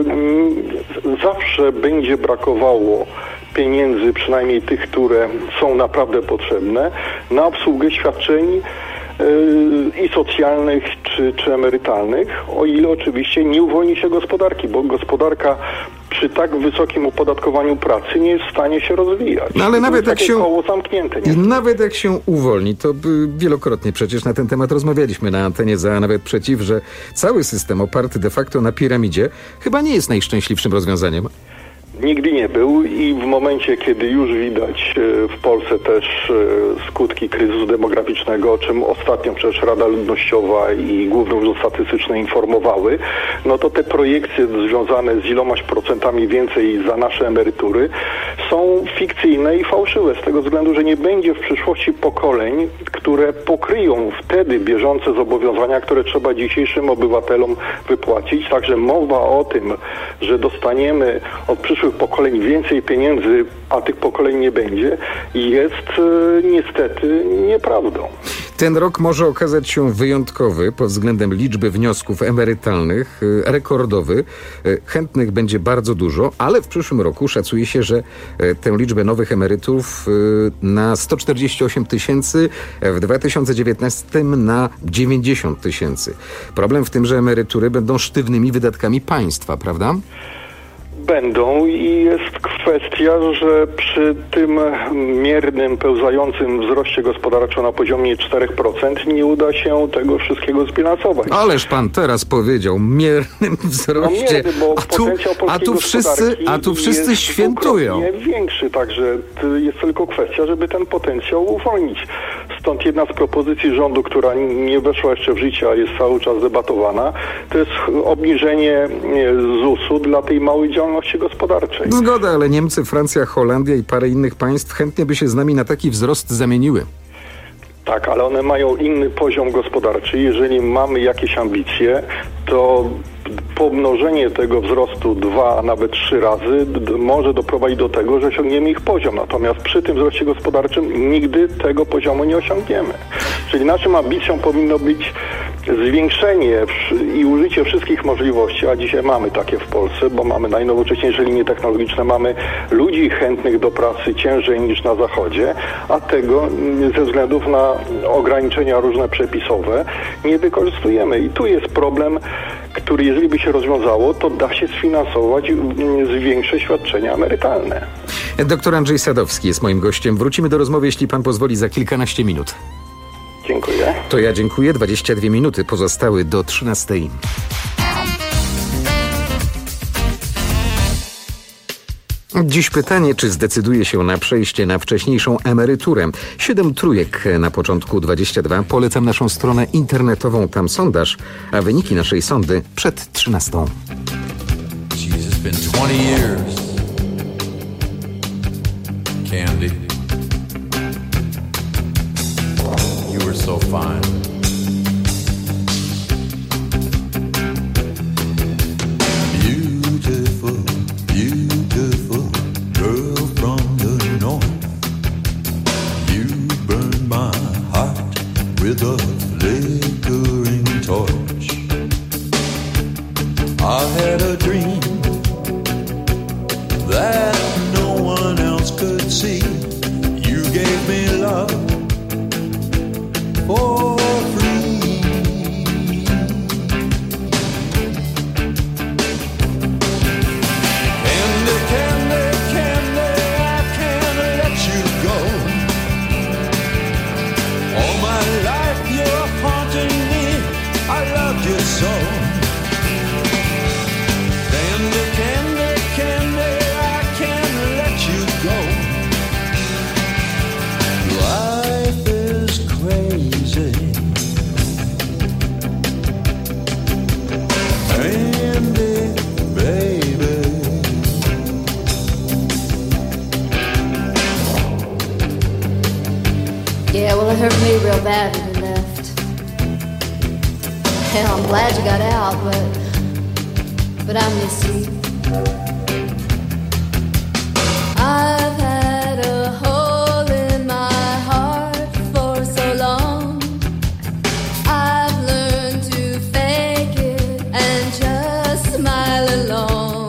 zawsze będzie brakowało pieniędzy, przynajmniej tych, które są naprawdę potrzebne, na obsługę świadczeń i socjalnych czy emerytalnych, o ile oczywiście nie uwolni się gospodarki, bo gospodarka przy tak wysokim opodatkowaniu pracy nie jest w stanie się rozwijać. No ale nawet jak się koło zamknięte. I nawet jak się uwolni, to wielokrotnie przecież na ten temat rozmawialiśmy na antenie za, a nawet przeciw, że cały system oparty de facto na piramidzie chyba nie jest najszczęśliwszym rozwiązaniem. Nigdy nie był i w momencie, kiedy już widać w Polsce też skutki kryzysu demograficznego, o czym ostatnio przecież Rada Ludnościowa i Główny Urząd Statystyczny informowały, no to te projekcje związane z ilomaś procentami więcej za nasze emerytury są fikcyjne i fałszywe z tego względu, że nie będzie w przyszłości pokoleń, które pokryją wtedy bieżące zobowiązania, które trzeba dzisiejszym obywatelom wypłacić. Także mowa o tym, że dostaniemy od przyszłych pokoleń więcej pieniędzy, a tych pokoleń nie będzie, jest niestety nieprawdą. Ten rok może okazać się wyjątkowy pod względem liczby wniosków emerytalnych, rekordowy. Chętnych będzie bardzo dużo, ale w przyszłym roku szacuje się, że tę liczbę nowych emerytów na 148 tysięcy, w 2019 na 90 tysięcy. Problem w tym, że emerytury będą sztywnymi wydatkami państwa, prawda? Będą i jest kwestia, że przy tym miernym, pełzającym wzroście gospodarczym na poziomie 4% nie uda się tego wszystkiego zbilansować. Ależ pan teraz powiedział, miernym wzroście, bo a tu wszyscy świętują. Jest większy, także jest tylko kwestia, żeby ten potencjał uwolnić. Stąd jedna z propozycji rządu, która nie weszła jeszcze w życie, a jest cały czas debatowana, to jest obniżenie ZUS-u dla tej małej działalności gospodarczej. Zgoda, ale Niemcy, Francja, Holandia i parę innych państw chętnie by się z nami na taki wzrost zamieniły. Tak, ale one mają inny poziom gospodarczy. Jeżeli mamy jakieś ambicje, to pomnożenie tego wzrostu 2, a nawet 3 razy może doprowadzić do tego, że osiągniemy ich poziom. Natomiast przy tym wzroście gospodarczym nigdy tego poziomu nie osiągniemy. Czyli naszą ambicją powinno być zwiększenie i użycie wszystkich możliwości, a dzisiaj mamy takie w Polsce, bo mamy najnowocześniejsze linie technologiczne, mamy ludzi chętnych do pracy ciężej niż na Zachodzie, a tego ze względów na ograniczenia różne przepisowe nie wykorzystujemy. I tu jest problem, który jeżeli by się rozwiązało, to da się sfinansować większe świadczenia emerytalne. Doktor Andrzej Sadowski jest moim gościem. Wrócimy do rozmowy, jeśli pan pozwoli, za kilkanaście minut. Dziękuję. To ja dziękuję. 22 minuty pozostały do 13. Dziś pytanie, czy zdecyduje się na przejście na wcześniejszą emeryturę. 7 trójek na początku 22. Polecam naszą stronę internetową, tam sondaż, a wyniki naszej sondy przed 13. Jesus, been 20 years. Candy. You were so fine. Beautiful, beautiful girl from the north. You burned my heart with a flickering torch. I had a dream that no one else could see. You gave me love for free. Candy, candy, candy, I can't let you go. Yeah, well, it hurt me real bad when you left. Hell, I'm glad you got out, but I miss you. I've had a hole in my heart for so long. I've learned to fake it and just smile along.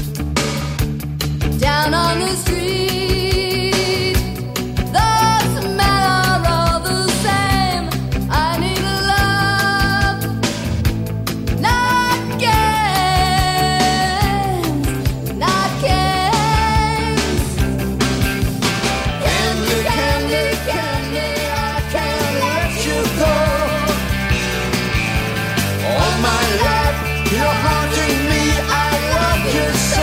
Down on the street, the smell are all the same. I need a love, not games, not games. Candy, candy, candy, I can't let you go. All my life, you're haunting me, I love you so.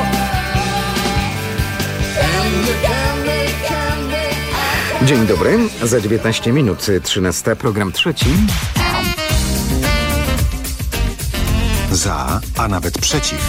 Dzień dobry, za 19 minut 13, program trzeci. Za, a nawet przeciw.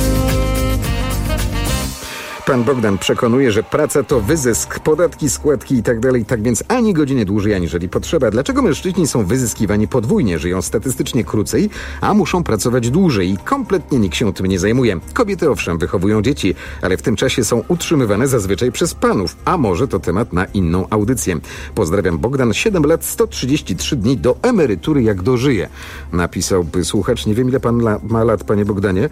Pan Bogdan przekonuje, że praca to wyzysk, podatki, składki i tak dalej, tak więc ani godziny dłużej, aniżeli potrzeba. Dlaczego mężczyźni są wyzyskiwani podwójnie, żyją statystycznie krócej, a muszą pracować dłużej i kompletnie nikt się tym nie zajmuje? Kobiety owszem wychowują dzieci, ale w tym czasie są utrzymywane zazwyczaj przez panów, a może to temat na inną audycję. Pozdrawiam, Bogdan, 7 lat, 133 dni do emerytury jak dożyje. Napisałby słuchacz, nie wiem ile pan ma lat, panie Bogdanie.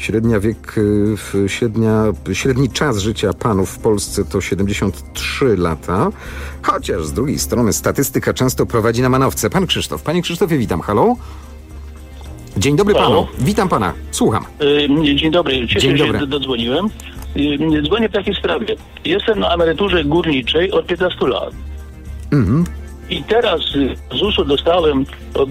Średni czas życia panów w Polsce to 73 lata, chociaż z drugiej strony statystyka często prowadzi na manowce. Pan Krzysztof. Panie Krzysztofie, witam. Halo? Dzień dobry panu. Witam pana. Słucham. Dzień dobry. Cieszę się, że dodzwoniłem. Dzwonię w takiej sprawie. Jestem na emeryturze górniczej od 15 lat. Mhm. I teraz z ZUS-u dostałem...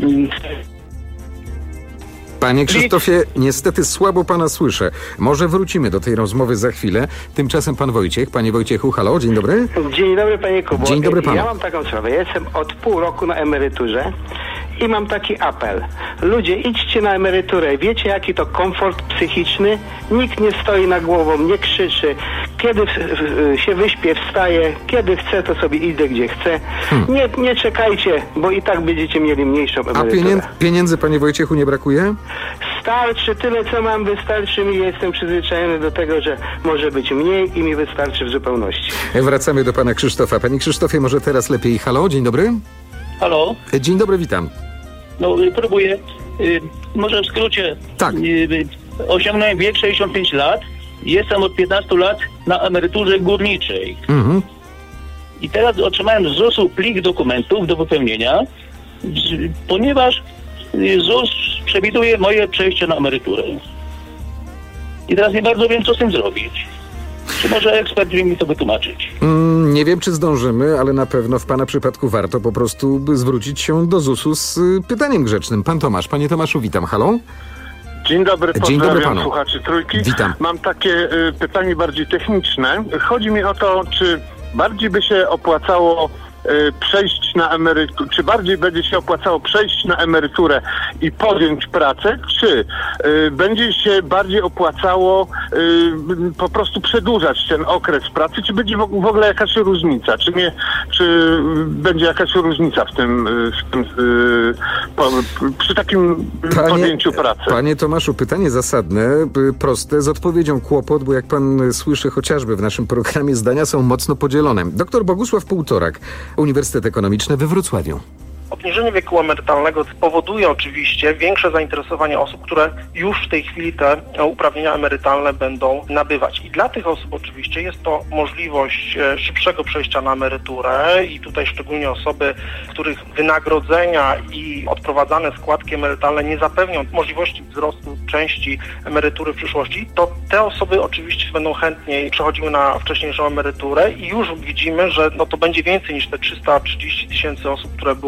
Panie Krzysztofie, niestety słabo pana słyszę. Może wrócimy do tej rozmowy za chwilę. Tymczasem pan Wojciech. Panie Wojciechu, halo, dzień dobry. Dzień dobry, panie Kubo. Dzień dobry panu. Ja mam taką sprawę. Ja jestem od pół roku na emeryturze i mam taki apel. Ludzie, idźcie na emeryturę. Wiecie, jaki to komfort psychiczny? Nikt nie stoi na głową, nie krzyczy. Kiedy się wyśpię, wstaję. Kiedy chcę, to sobie idę, gdzie chcę. Nie czekajcie, bo i tak będziecie mieli mniejszą emeryturę. A pieniędzy, panie Wojciechu, nie brakuje? Starczy, tyle co mam, wystarczy mi. Jestem przyzwyczajony do tego, że może być mniej i mi wystarczy w zupełności. Wracamy do pana Krzysztofa. Panie Krzysztofie, może teraz lepiej. Halo, dzień dobry. Halo. Dzień dobry, witam. No, próbuję. Może w skrócie. Tak. Osiągnąłem wiek 65 lat. Jestem od 15 lat na emeryturze górniczej. Mhm. I teraz otrzymałem z ZUS-u plik dokumentów do wypełnienia, ponieważ ZUS przewiduje moje przejście na emeryturę. I teraz nie bardzo wiem, co z tym zrobić. Czy może ekspert mi to wytłumaczyć? Nie wiem, czy zdążymy, ale na pewno w pana przypadku warto po prostu zwrócić się do ZUS-u z pytaniem grzecznym. Pan Tomasz. Panie Tomaszu, witam. Halo? Dzień dobry, pozdrawiam panu. Słuchaczy Trójki. Witam. Mam takie pytanie bardziej techniczne. Chodzi mi o to, czy bardziej by się opłacało przejść na emeryturę, czy bardziej będzie się opłacało przejść na emeryturę i podjąć pracę, czy będzie się bardziej opłacało po prostu przedłużać ten okres pracy, czy będzie w ogóle jakaś różnica, czy będzie jakaś różnica przy takim podjęciu pracy? Panie Tomaszu, pytanie zasadne, proste, z odpowiedzią kłopot, bo jak pan słyszy chociażby w naszym programie, zdania są mocno podzielone. Doktor Bogusław Półtorak, Uniwersytet Ekonomiczny we Wrocławiu. Obniżenie wieku emerytalnego spowoduje oczywiście większe zainteresowanie osób, które już w tej chwili te uprawnienia emerytalne będą nabywać. I dla tych osób oczywiście jest to możliwość szybszego przejścia na emeryturę i tutaj szczególnie osoby, których wynagrodzenia i odprowadzane składki emerytalne nie zapewnią możliwości wzrostu części emerytury w przyszłości, to te osoby oczywiście będą chętniej przechodziły na wcześniejszą emeryturę i już widzimy, że to będzie więcej niż te 330 000 osób, które było wstępnie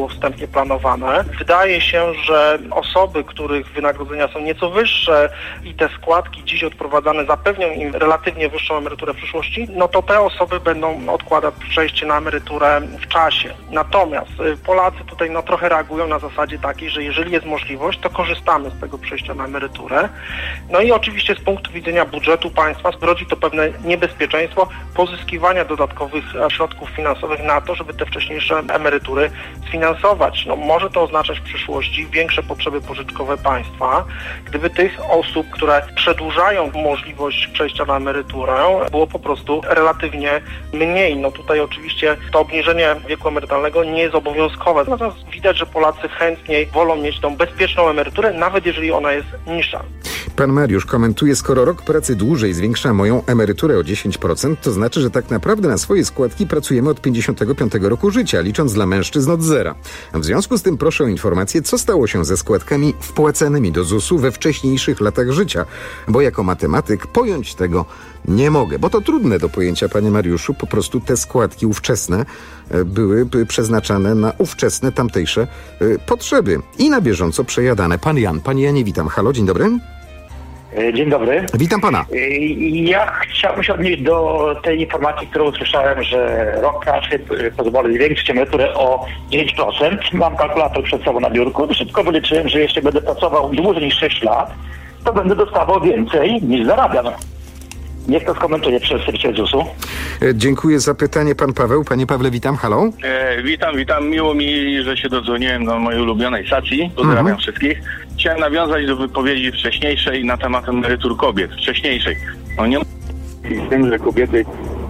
takie planowane. Wydaje się, że osoby, których wynagrodzenia są nieco wyższe i te składki dziś odprowadzane zapewnią im relatywnie wyższą emeryturę w przyszłości, no to te osoby będą odkładać przejście na emeryturę w czasie. Natomiast Polacy tutaj trochę reagują na zasadzie takiej, że jeżeli jest możliwość, to korzystamy z tego przejścia na emeryturę. No i oczywiście z punktu widzenia budżetu państwa rodzi to pewne niebezpieczeństwo pozyskiwania dodatkowych środków finansowych na to, żeby te wcześniejsze emerytury sfinansować. No, może to oznaczać w przyszłości większe potrzeby pożyczkowe państwa, gdyby tych osób, które przedłużają możliwość przejścia na emeryturę, było po prostu relatywnie mniej. No tutaj oczywiście to obniżenie wieku emerytalnego nie jest obowiązkowe. Natomiast widać, że Polacy chętniej wolą mieć tą bezpieczną emeryturę, nawet jeżeli ona jest niższa. Pan Mariusz komentuje, skoro rok pracy dłużej zwiększa moją emeryturę o 10%, to znaczy, że tak naprawdę na swoje składki pracujemy od 55 roku życia, licząc dla mężczyzn od zera. W związku z tym proszę o informację, co stało się ze składkami wpłacanymi do ZUS-u we wcześniejszych latach życia, bo jako matematyk pojąć tego nie mogę, bo to trudne do pojęcia, panie Mariuszu, po prostu te składki ówczesne były przeznaczane na ówczesne, tamtejsze potrzeby i na bieżąco przejadane. Pan Jan, panie Janie, witam. Halo, dzień dobry. Dzień dobry. Witam pana. Ja chciałbym się odnieść do tej informacji, którą usłyszałem, że rok pracy pozwoli zwiększyć emeryturę o 9%. Mam kalkulator przed sobą na biurku. Szybko wyliczyłem, że jeśli będę pracował dłużej niż 6 lat, to będę dostawał więcej niż zarabiam. Niech to skomentuje przedstawiciel ZUS-u. Dziękuję za pytanie. Pan Paweł. Panie Pawle, witam. Halo. Witam. Miło mi, że się dodzwoniłem do mojej ulubionej stacji. Pozdrawiam wszystkich. Chciałem nawiązać do wypowiedzi wcześniejszej na temat emerytur kobiet. Wcześniejszej. No nie z tym, że kobiety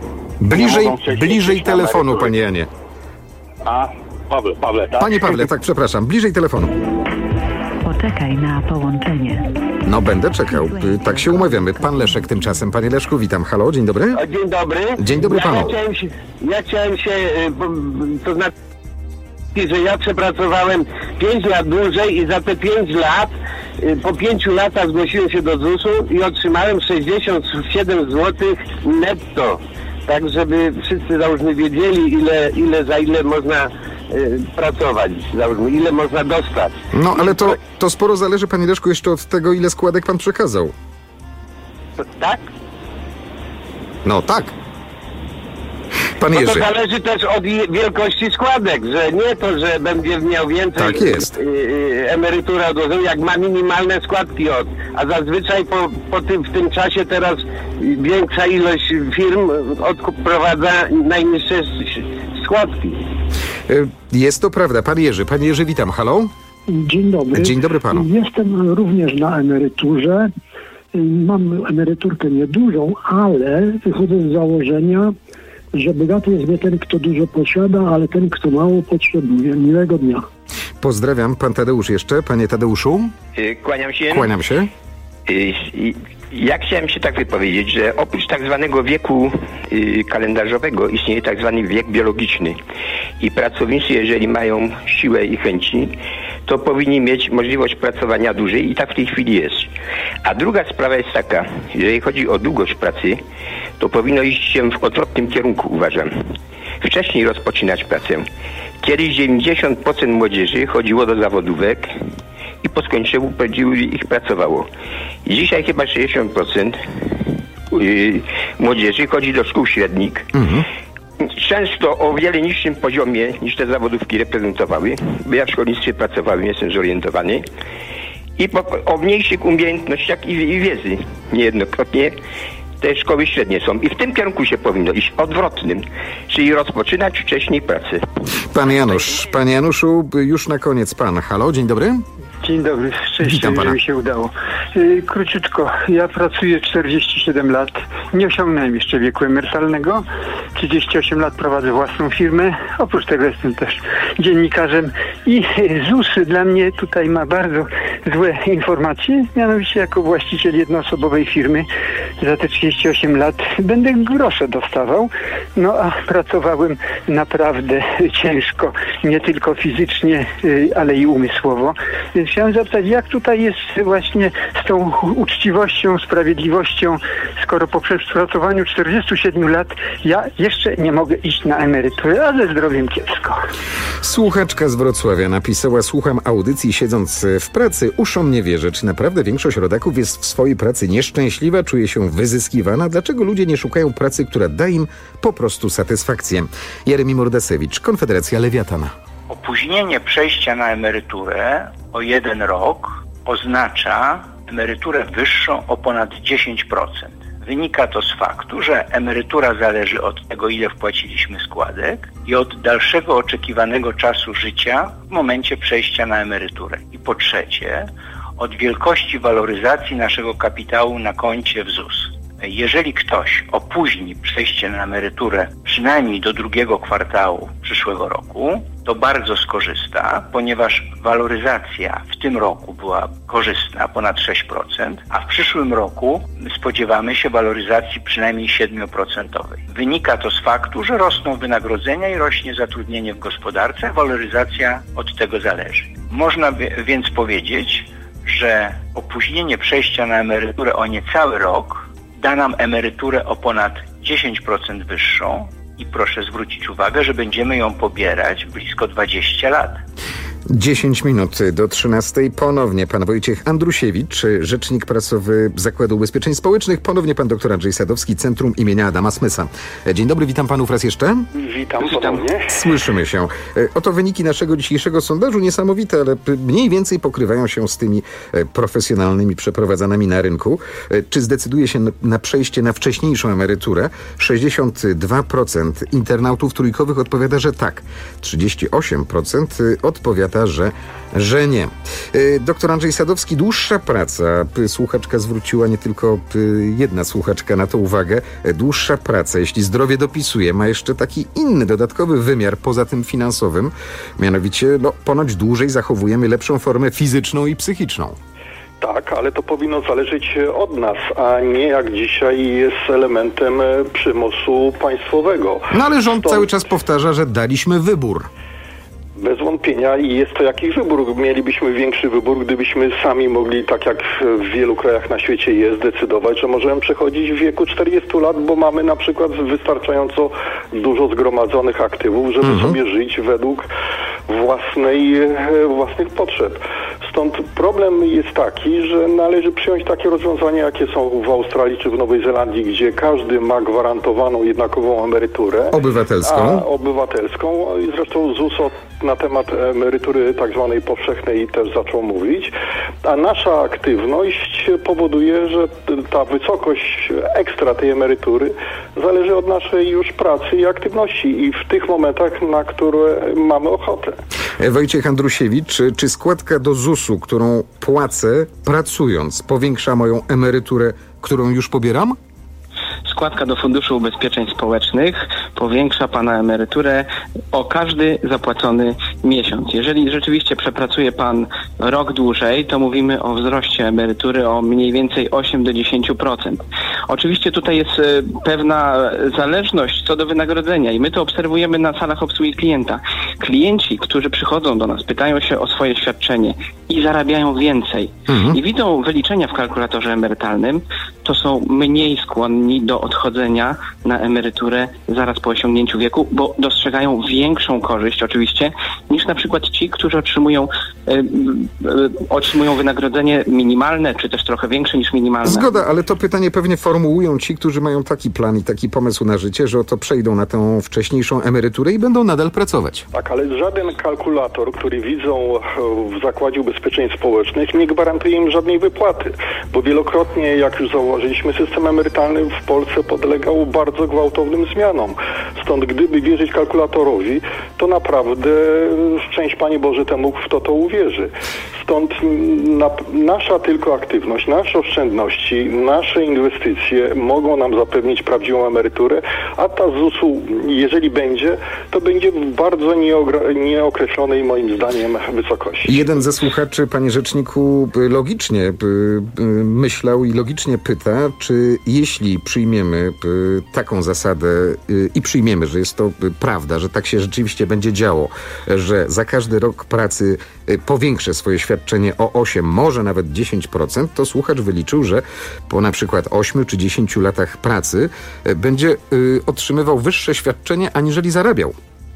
bliżej telefonu, panie Janie. A, Pawle, tak? Panie Pawle, tak, przepraszam. Bliżej telefonu. Poczekaj na połączenie. No, będę czekał. Tak się umawiamy. Pan Leszek tymczasem. Panie Leszku, witam. Halo, dzień dobry. Dzień dobry. Dzień dobry panu. Ja chciałem się, to znaczy, że ja przepracowałem 5 lat dłużej i za te 5 lat, po 5 latach zgłosiłem się do ZUS-u i otrzymałem 67 zł netto. Tak, żeby wszyscy, załóżmy, wiedzieli, za ile można pracować, załóżmy, ile można dostać. No, ale to sporo zależy, panie Leszku, jeszcze od tego, ile składek pan przekazał. Tak? No, tak. Pan Jerzy. To zależy też od wielkości składek, że nie to, że będzie miał więcej tak jest. Emerytura odłożona, jak ma minimalne składki a zazwyczaj w tym czasie teraz większa ilość firm odprowadza najniższe składki. Jest to prawda. Pan Jerzy, witam. Halo? Dzień dobry. Dzień dobry panu. Jestem również na emeryturze. Mam emeryturkę niedużą, ale wychodzę z założenia, że bogaty jest nie ten, kto dużo posiada, ale ten, kto mało potrzebuje. Miłego dnia. Pozdrawiam. Pan Tadeusz jeszcze. Panie Tadeuszu? Kłaniam się. się. Ja chciałem się tak wypowiedzieć, że oprócz tak zwanego wieku kalendarzowego istnieje tak zwany wiek biologiczny i pracownicy, jeżeli mają siłę i chęci, to powinni mieć możliwość pracowania dłużej i tak w tej chwili jest. A druga sprawa jest taka, jeżeli chodzi o długość pracy, to powinno iść się w odwrotnym kierunku, uważam. Wcześniej rozpoczynać pracę. Kiedyś 90% młodzieży chodziło do zawodówek i po skończeniu ich pracowało. Dzisiaj chyba 60% młodzieży chodzi do szkół średnich. Często o wiele niższym poziomie niż te zawodówki reprezentowały, bo ja w szkolnictwie pracowałem, jestem zorientowany. I o mniejszych umiejętnościach i wiedzy niejednokrotnie te szkoły średnie są. I w tym kierunku się powinno iść, odwrotnym, czyli rozpoczynać wcześniej pracę. Panie Januszu, już na koniec pan. Halo, dzień dobry. Dzień dobry, szczęście, że mi się udało. Króciutko, ja pracuję 47 lat, nie osiągnąłem jeszcze wieku emerytalnego, 38 lat prowadzę własną firmę, oprócz tego jestem też dziennikarzem i ZUS dla mnie tutaj ma bardzo złe informacje, mianowicie jako właściciel jednoosobowej firmy za te 38 lat będę grosze dostawał, no a pracowałem naprawdę ciężko, nie tylko fizycznie, ale i umysłowo, więc chciałem zapytać, jak tutaj jest właśnie z tą uczciwością, sprawiedliwością, skoro po przepracowaniu 47 lat ja jeszcze nie mogę iść na emeryturę, a ze zdrowiem kiepsko. Słuchaczka z Wrocławia napisała: słucham audycji siedząc w pracy, uszom nie wierzę. Czy naprawdę większość rodaków jest w swojej pracy nieszczęśliwa, czuje się wyzyskiwana? Dlaczego ludzie nie szukają pracy, która da im po prostu satysfakcję? Jeremi Mordasewicz, Konfederacja Lewiatana. Opóźnienie przejścia na emeryturę o 1 rok oznacza emeryturę wyższą o ponad 10%. Wynika to z faktu, że emerytura zależy od tego, ile wpłaciliśmy składek i od dalszego oczekiwanego czasu życia w momencie przejścia na emeryturę. I po trzecie, od wielkości waloryzacji naszego kapitału na koncie w ZUS. Jeżeli ktoś opóźni przejście na emeryturę przynajmniej do 2 kwartału przyszłego roku, to bardzo skorzysta, ponieważ waloryzacja w tym roku była korzystna, ponad 6%, a w przyszłym roku spodziewamy się waloryzacji przynajmniej 7%. Wynika to z faktu, że rosną wynagrodzenia i rośnie zatrudnienie w gospodarce, a waloryzacja od tego zależy. Można więc powiedzieć, że opóźnienie przejścia na emeryturę o niecały rok da nam emeryturę o ponad 10% wyższą i proszę zwrócić uwagę, że będziemy ją pobierać blisko 20 lat. 10 minut do 13. Ponownie pan Wojciech Andrusiewicz, rzecznik prasowy Zakładu Ubezpieczeń Społecznych. Ponownie pan dr Andrzej Sadowski, Centrum imienia Adama Smysa. Dzień dobry, witam panów raz jeszcze. Witam ponownie. Słyszymy się. Oto wyniki naszego dzisiejszego sondażu, niesamowite, ale mniej więcej pokrywają się z tymi profesjonalnymi przeprowadzanymi na rynku. Czy zdecyduje się na przejście na wcześniejszą emeryturę? 62% internautów trójkowych odpowiada, że tak. 38% odpowiada, że nie. Doktor Andrzej Sadowski, dłuższa praca. Słuchaczka zwróciła, nie tylko jedna słuchaczka na to uwagę. Dłuższa praca, jeśli zdrowie dopisuje, ma jeszcze taki inny, dodatkowy wymiar poza tym finansowym. Mianowicie, ponoć dłużej zachowujemy lepszą formę fizyczną i psychiczną. Tak, ale to powinno zależeć od nas, a nie jak dzisiaj jest elementem przymusu państwowego. No ale rząd cały czas powtarza, że daliśmy wybór. Bez wątpienia i jest to jakiś wybór. Mielibyśmy większy wybór, gdybyśmy sami mogli, tak jak w wielu krajach na świecie jest, decydować, że możemy przechodzić w wieku 40 lat, bo mamy na przykład wystarczająco dużo zgromadzonych aktywów, żeby sobie żyć według własnych potrzeb. Stąd problem jest taki, że należy przyjąć takie rozwiązania, jakie są w Australii czy w Nowej Zelandii, gdzie każdy ma gwarantowaną jednakową emeryturę. Obywatelską. I zresztą ZUS na temat emerytury tak zwanej powszechnej też zaczął mówić. A nasza aktywność powoduje, że ta wysokość ekstra tej emerytury zależy od naszej już pracy i aktywności i w tych momentach, na które mamy ochotę. Wojciech Andrusiewicz, czy składka do ZUS-u, którą płacę pracując, powiększa moją emeryturę, którą już pobieram? Składka do Funduszu Ubezpieczeń Społecznych powiększa pana emeryturę o każdy zapłacony miesiąc. Jeżeli rzeczywiście przepracuje pan rok dłużej, to mówimy o wzroście emerytury o mniej więcej 8 do 10%. Oczywiście tutaj jest pewna zależność co do wynagrodzenia i my to obserwujemy na salach obsługi klienta. Klienci, którzy przychodzą do nas, pytają się o swoje świadczenie i zarabiają więcej i widzą wyliczenia w kalkulatorze emerytalnym, to są mniej skłonni do odchodzenia na emeryturę zaraz po osiągnięciu wieku, bo dostrzegają większą korzyść oczywiście niż na przykład ci, którzy otrzymują wynagrodzenie minimalne, czy też trochę większe niż minimalne. Zgoda, ale to pytanie pewnie formułują ci, którzy mają taki plan i taki pomysł na życie, że oto przejdą na tę wcześniejszą emeryturę i będą nadal pracować. Tak, ale żaden kalkulator, który widzą w Zakładzie Ubezpieczeń Społecznych, nie gwarantuje im żadnej wypłaty, bo wielokrotnie, jak już zauważyliśmy, system emerytalny w Polsce podlegał bardzo gwałtownym zmianom. Stąd gdyby wierzyć kalkulatorowi, to naprawdę szczęść Panie Boże temu, kto to uwierzy. Stąd nasza tylko aktywność, nasze oszczędności, nasze inwestycje mogą nam zapewnić prawdziwą emeryturę, a ta ZUS-u, jeżeli będzie, to będzie w bardzo nieokreślonej moim zdaniem wysokości. Jeden ze słuchaczy, panie rzeczniku, logicznie myślał i logicznie pyta, czy jeśli przyjmiemy taką zasadę i przyjmiemy, że jest to prawda, że tak się rzeczywiście będzie działo, że za każdy rok pracy powiększę swoje świadczenie świadczenie o 8, może nawet 10%, to słuchacz wyliczył, że po na przykład 8 czy 10 latach pracy będzie otrzymywał wyższe świadczenie, aniżeli zarabiał.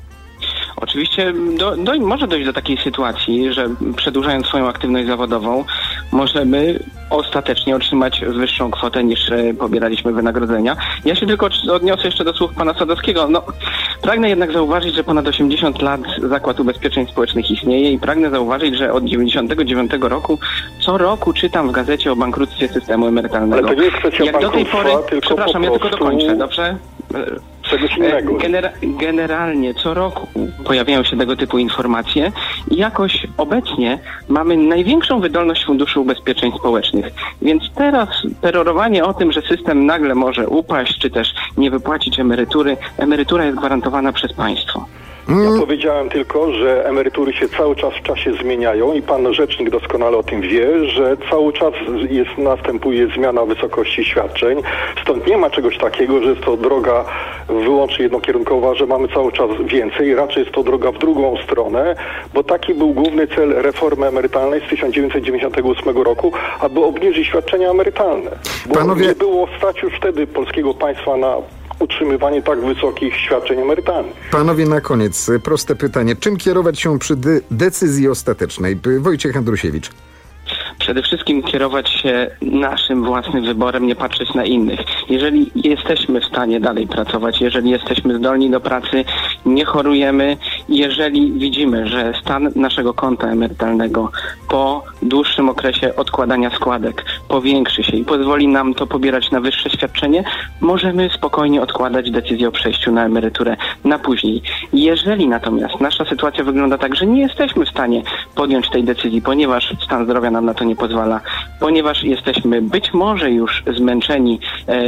Oczywiście może dojść do takiej sytuacji, że przedłużając swoją aktywność zawodową możemy ostatecznie otrzymać wyższą kwotę niż pobieraliśmy wynagrodzenia. Ja się tylko odniosę jeszcze do słów pana Sadowskiego. Pragnę jednak zauważyć, że ponad 80 lat Zakład Ubezpieczeń Społecznych istnieje i pragnę zauważyć, że od 99 roku co roku czytam w gazecie o bankructwie systemu emerytalnego. Ale to nie jest kwestia jak do tej pory, przepraszam, ja tylko dokończę, dobrze? Czegoś innego. Generalnie co roku pojawiają się tego typu informacje i jakoś obecnie mamy największą wydolność Funduszu Ubezpieczeń Społecznych. Więc teraz perorowanie o tym, że system nagle może upaść, czy też nie wypłacić emerytury, emerytura jest gwarantowana przez państwo. Ja powiedziałem tylko, że emerytury się cały czas w czasie zmieniają i pan rzecznik doskonale o tym wie, że cały czas następuje zmiana wysokości świadczeń. Stąd nie ma czegoś takiego, że jest to droga wyłącznie jednokierunkowa, że mamy cały czas więcej. Raczej jest to droga w drugą stronę, bo taki był główny cel reformy emerytalnej z 1998 roku, aby obniżyć świadczenia emerytalne. Bo nie było stać już wtedy polskiego państwa na utrzymywanie tak wysokich świadczeń emerytalnych. Panowie, na koniec proste pytanie. Czym kierować się przy decyzji ostatecznej? Wojciech Andrusiewicz. Przede wszystkim kierować się naszym własnym wyborem, nie patrzeć na innych. Jeżeli jesteśmy w stanie dalej pracować, jeżeli jesteśmy zdolni do pracy, nie chorujemy, jeżeli widzimy, że stan naszego konta emerytalnego po dłuższym okresie odkładania składek powiększy się i pozwoli nam to pobierać na wyższe świadczenie, możemy spokojnie odkładać decyzję o przejściu na emeryturę na później. Jeżeli natomiast nasza sytuacja wygląda tak, że nie jesteśmy w stanie podjąć tej decyzji, ponieważ stan zdrowia nam na to nie pozwala, ponieważ jesteśmy być może już zmęczeni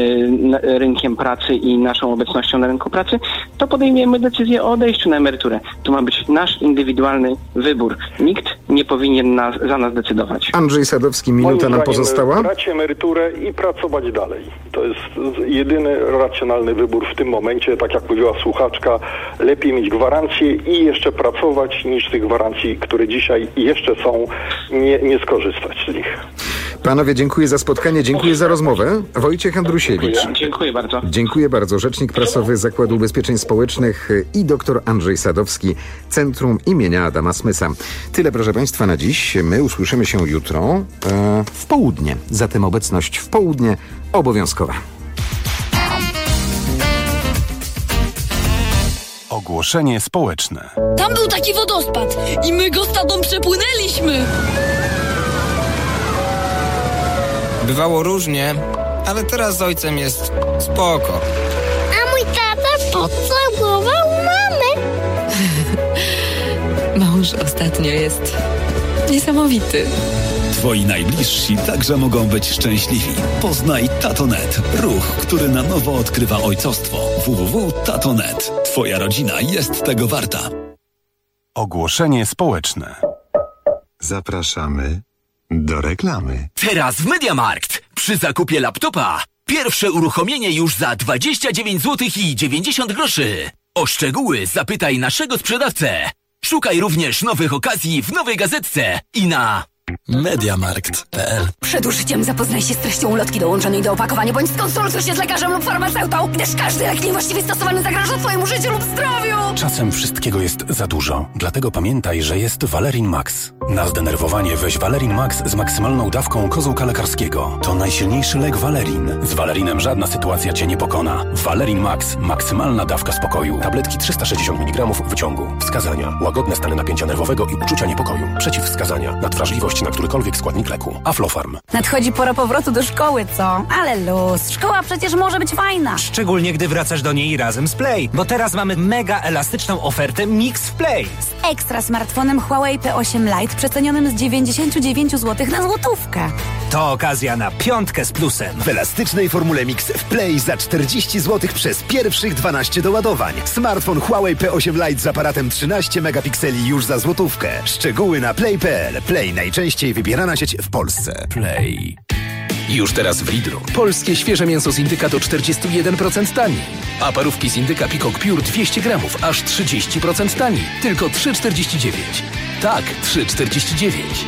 rynkiem pracy i naszą obecnością na rynku pracy, to podejmiemy decyzję o odejściu na emeryturę. To ma być nasz indywidualny wybór. Nikt nie powinien za nas decydować. Andrzej Sadowski, minuta nam pozostała. Brać emeryturę i pracować dalej. To jest jedyny racjonalny wybór w tym momencie. Tak jak mówiła słuchaczka, lepiej mieć gwarancje i jeszcze pracować, niż tych gwarancji, które dzisiaj jeszcze są, nie skorzystać z nich. Panowie, dziękuję za spotkanie, dziękuję za rozmowę. Wojciech Andrusiewicz. Dziękuję bardzo. Dziękuję bardzo. Rzecznik prasowy Zakładu Ubezpieczeń Społecznych i dr Andrzej Sadowski, Centrum imienia Adama Smysa. Tyle, proszę Państwa, na dziś. My usłyszymy się jutro w południe. Zatem obecność w południe obowiązkowa. Ogłoszenie społeczne. Tam był taki wodospad i my go z tatą przepłynęliśmy. Bywało różnie, ale teraz z ojcem jest spoko. A mój tata pocałował mamę. Mąż ostatnio jest niesamowity. Twoi najbliżsi także mogą być szczęśliwi. Poznaj Tatonet, ruch, który na nowo odkrywa ojcostwo. www.tatonet. Twoja rodzina jest tego warta. Ogłoszenie społeczne. Zapraszamy do reklamy. Teraz w MediaMarkt. Przy zakupie laptopa pierwsze uruchomienie już za 29 zł i 90 groszy. O szczegóły zapytaj naszego sprzedawcę. Szukaj również nowych okazji w nowej gazetce i na MediaMarkt.pl. Przed użyciem zapoznaj się z treścią ulotki dołączonej do opakowania, bądź skonsultuj się z lekarzem lub farmaceutą, gdyż każdy lek niewłaściwie stosowany zagraża twojemu życiu lub zdrowiu. Czasem wszystkiego jest za dużo, dlatego pamiętaj, że jest Valerin Max. Na zdenerwowanie weź Valerin Max z maksymalną dawką kozłka lekarskiego. To najsilniejszy lek Valerin. Z Valerinem żadna sytuacja cię nie pokona. Valerin Max. Maksymalna dawka spokoju. Tabletki 360 mg w wyciągu. Wskazania. Łagodne stany napięcia nerwowego i uczucia niepokoju. Przeciwwskazania. Nadwrażliwość na którykolwiek składnik leku. Aflofarm. Nadchodzi pora powrotu do szkoły, co? Ale luz. Szkoła przecież może być fajna. Szczególnie gdy wracasz do niej razem z Play, bo teraz mamy mega elastyczną ofertę Mix w Play. Z ekstra smartfonem Huawei P8 Lite przecenionym z 99 zł na złotówkę. To okazja na piątkę z plusem. W elastycznej formule Mix w Play za 40 zł przez pierwszych 12 doładowań. Smartfon Huawei P8 Lite z aparatem 13 megapikseli już za złotówkę. Szczegóły na play.pl. Play najczęściej wybierana sieć w Polsce. Play. Już teraz w Lidlu. Polskie świeże mięso z Indyka do 41% taniej. A parówki z Indyka Peacock Pure 200 gramów aż 30% taniej. Tylko 3,49. Tak, 3,49.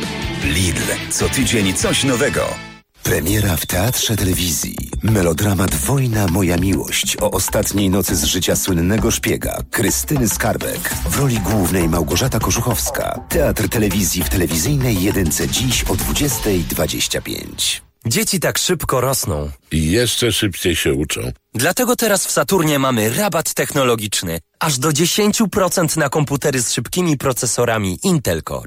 Lidl. Co tydzień coś nowego. Premiera w Teatrze Telewizji. Melodramat Wojna, moja miłość o ostatniej nocy z życia słynnego szpiega Krystyny Skarbek. W roli głównej Małgorzata Koszuchowska. Teatr Telewizji w telewizyjnej jedynce dziś o 20:25. Dzieci tak szybko rosną. I jeszcze szybciej się uczą. Dlatego teraz w Saturnie mamy rabat technologiczny. Aż do 10% na komputery z szybkimi procesorami Intel Core.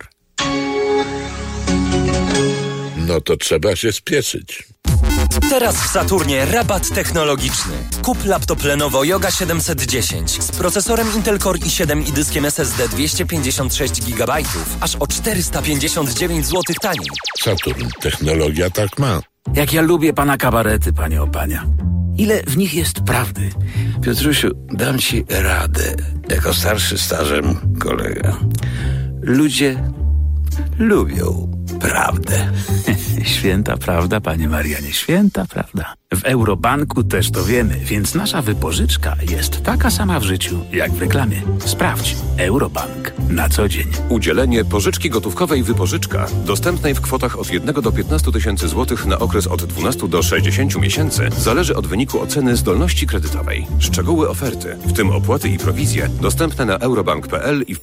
No to trzeba się spieszyć. Teraz w Saturnie rabat technologiczny. Kup laptop Lenovo Yoga 710 z procesorem Intel Core i7 i dyskiem SSD 256 GB, aż o 459 zł taniej. Saturn. Technologia tak ma. Jak ja lubię pana kabarety, panie Opania. Ile w nich jest prawdy? Piotrusiu, dam ci radę, jako starszy stażem kolega. Ludzie lubią prawdę. Święta prawda, panie Marianie, święta prawda. W Eurobanku też to wiemy, więc nasza wypożyczka jest taka sama w życiu, jak w reklamie. Sprawdź. Eurobank. Na co dzień. Udzielenie pożyczki gotówkowej wypożyczka, dostępnej w kwotach od 1 do 15 tysięcy złotych na okres od 12 do 60 miesięcy, zależy od wyniku oceny zdolności kredytowej. Szczegóły oferty, w tym opłaty i prowizje, dostępne na eurobank.pl i w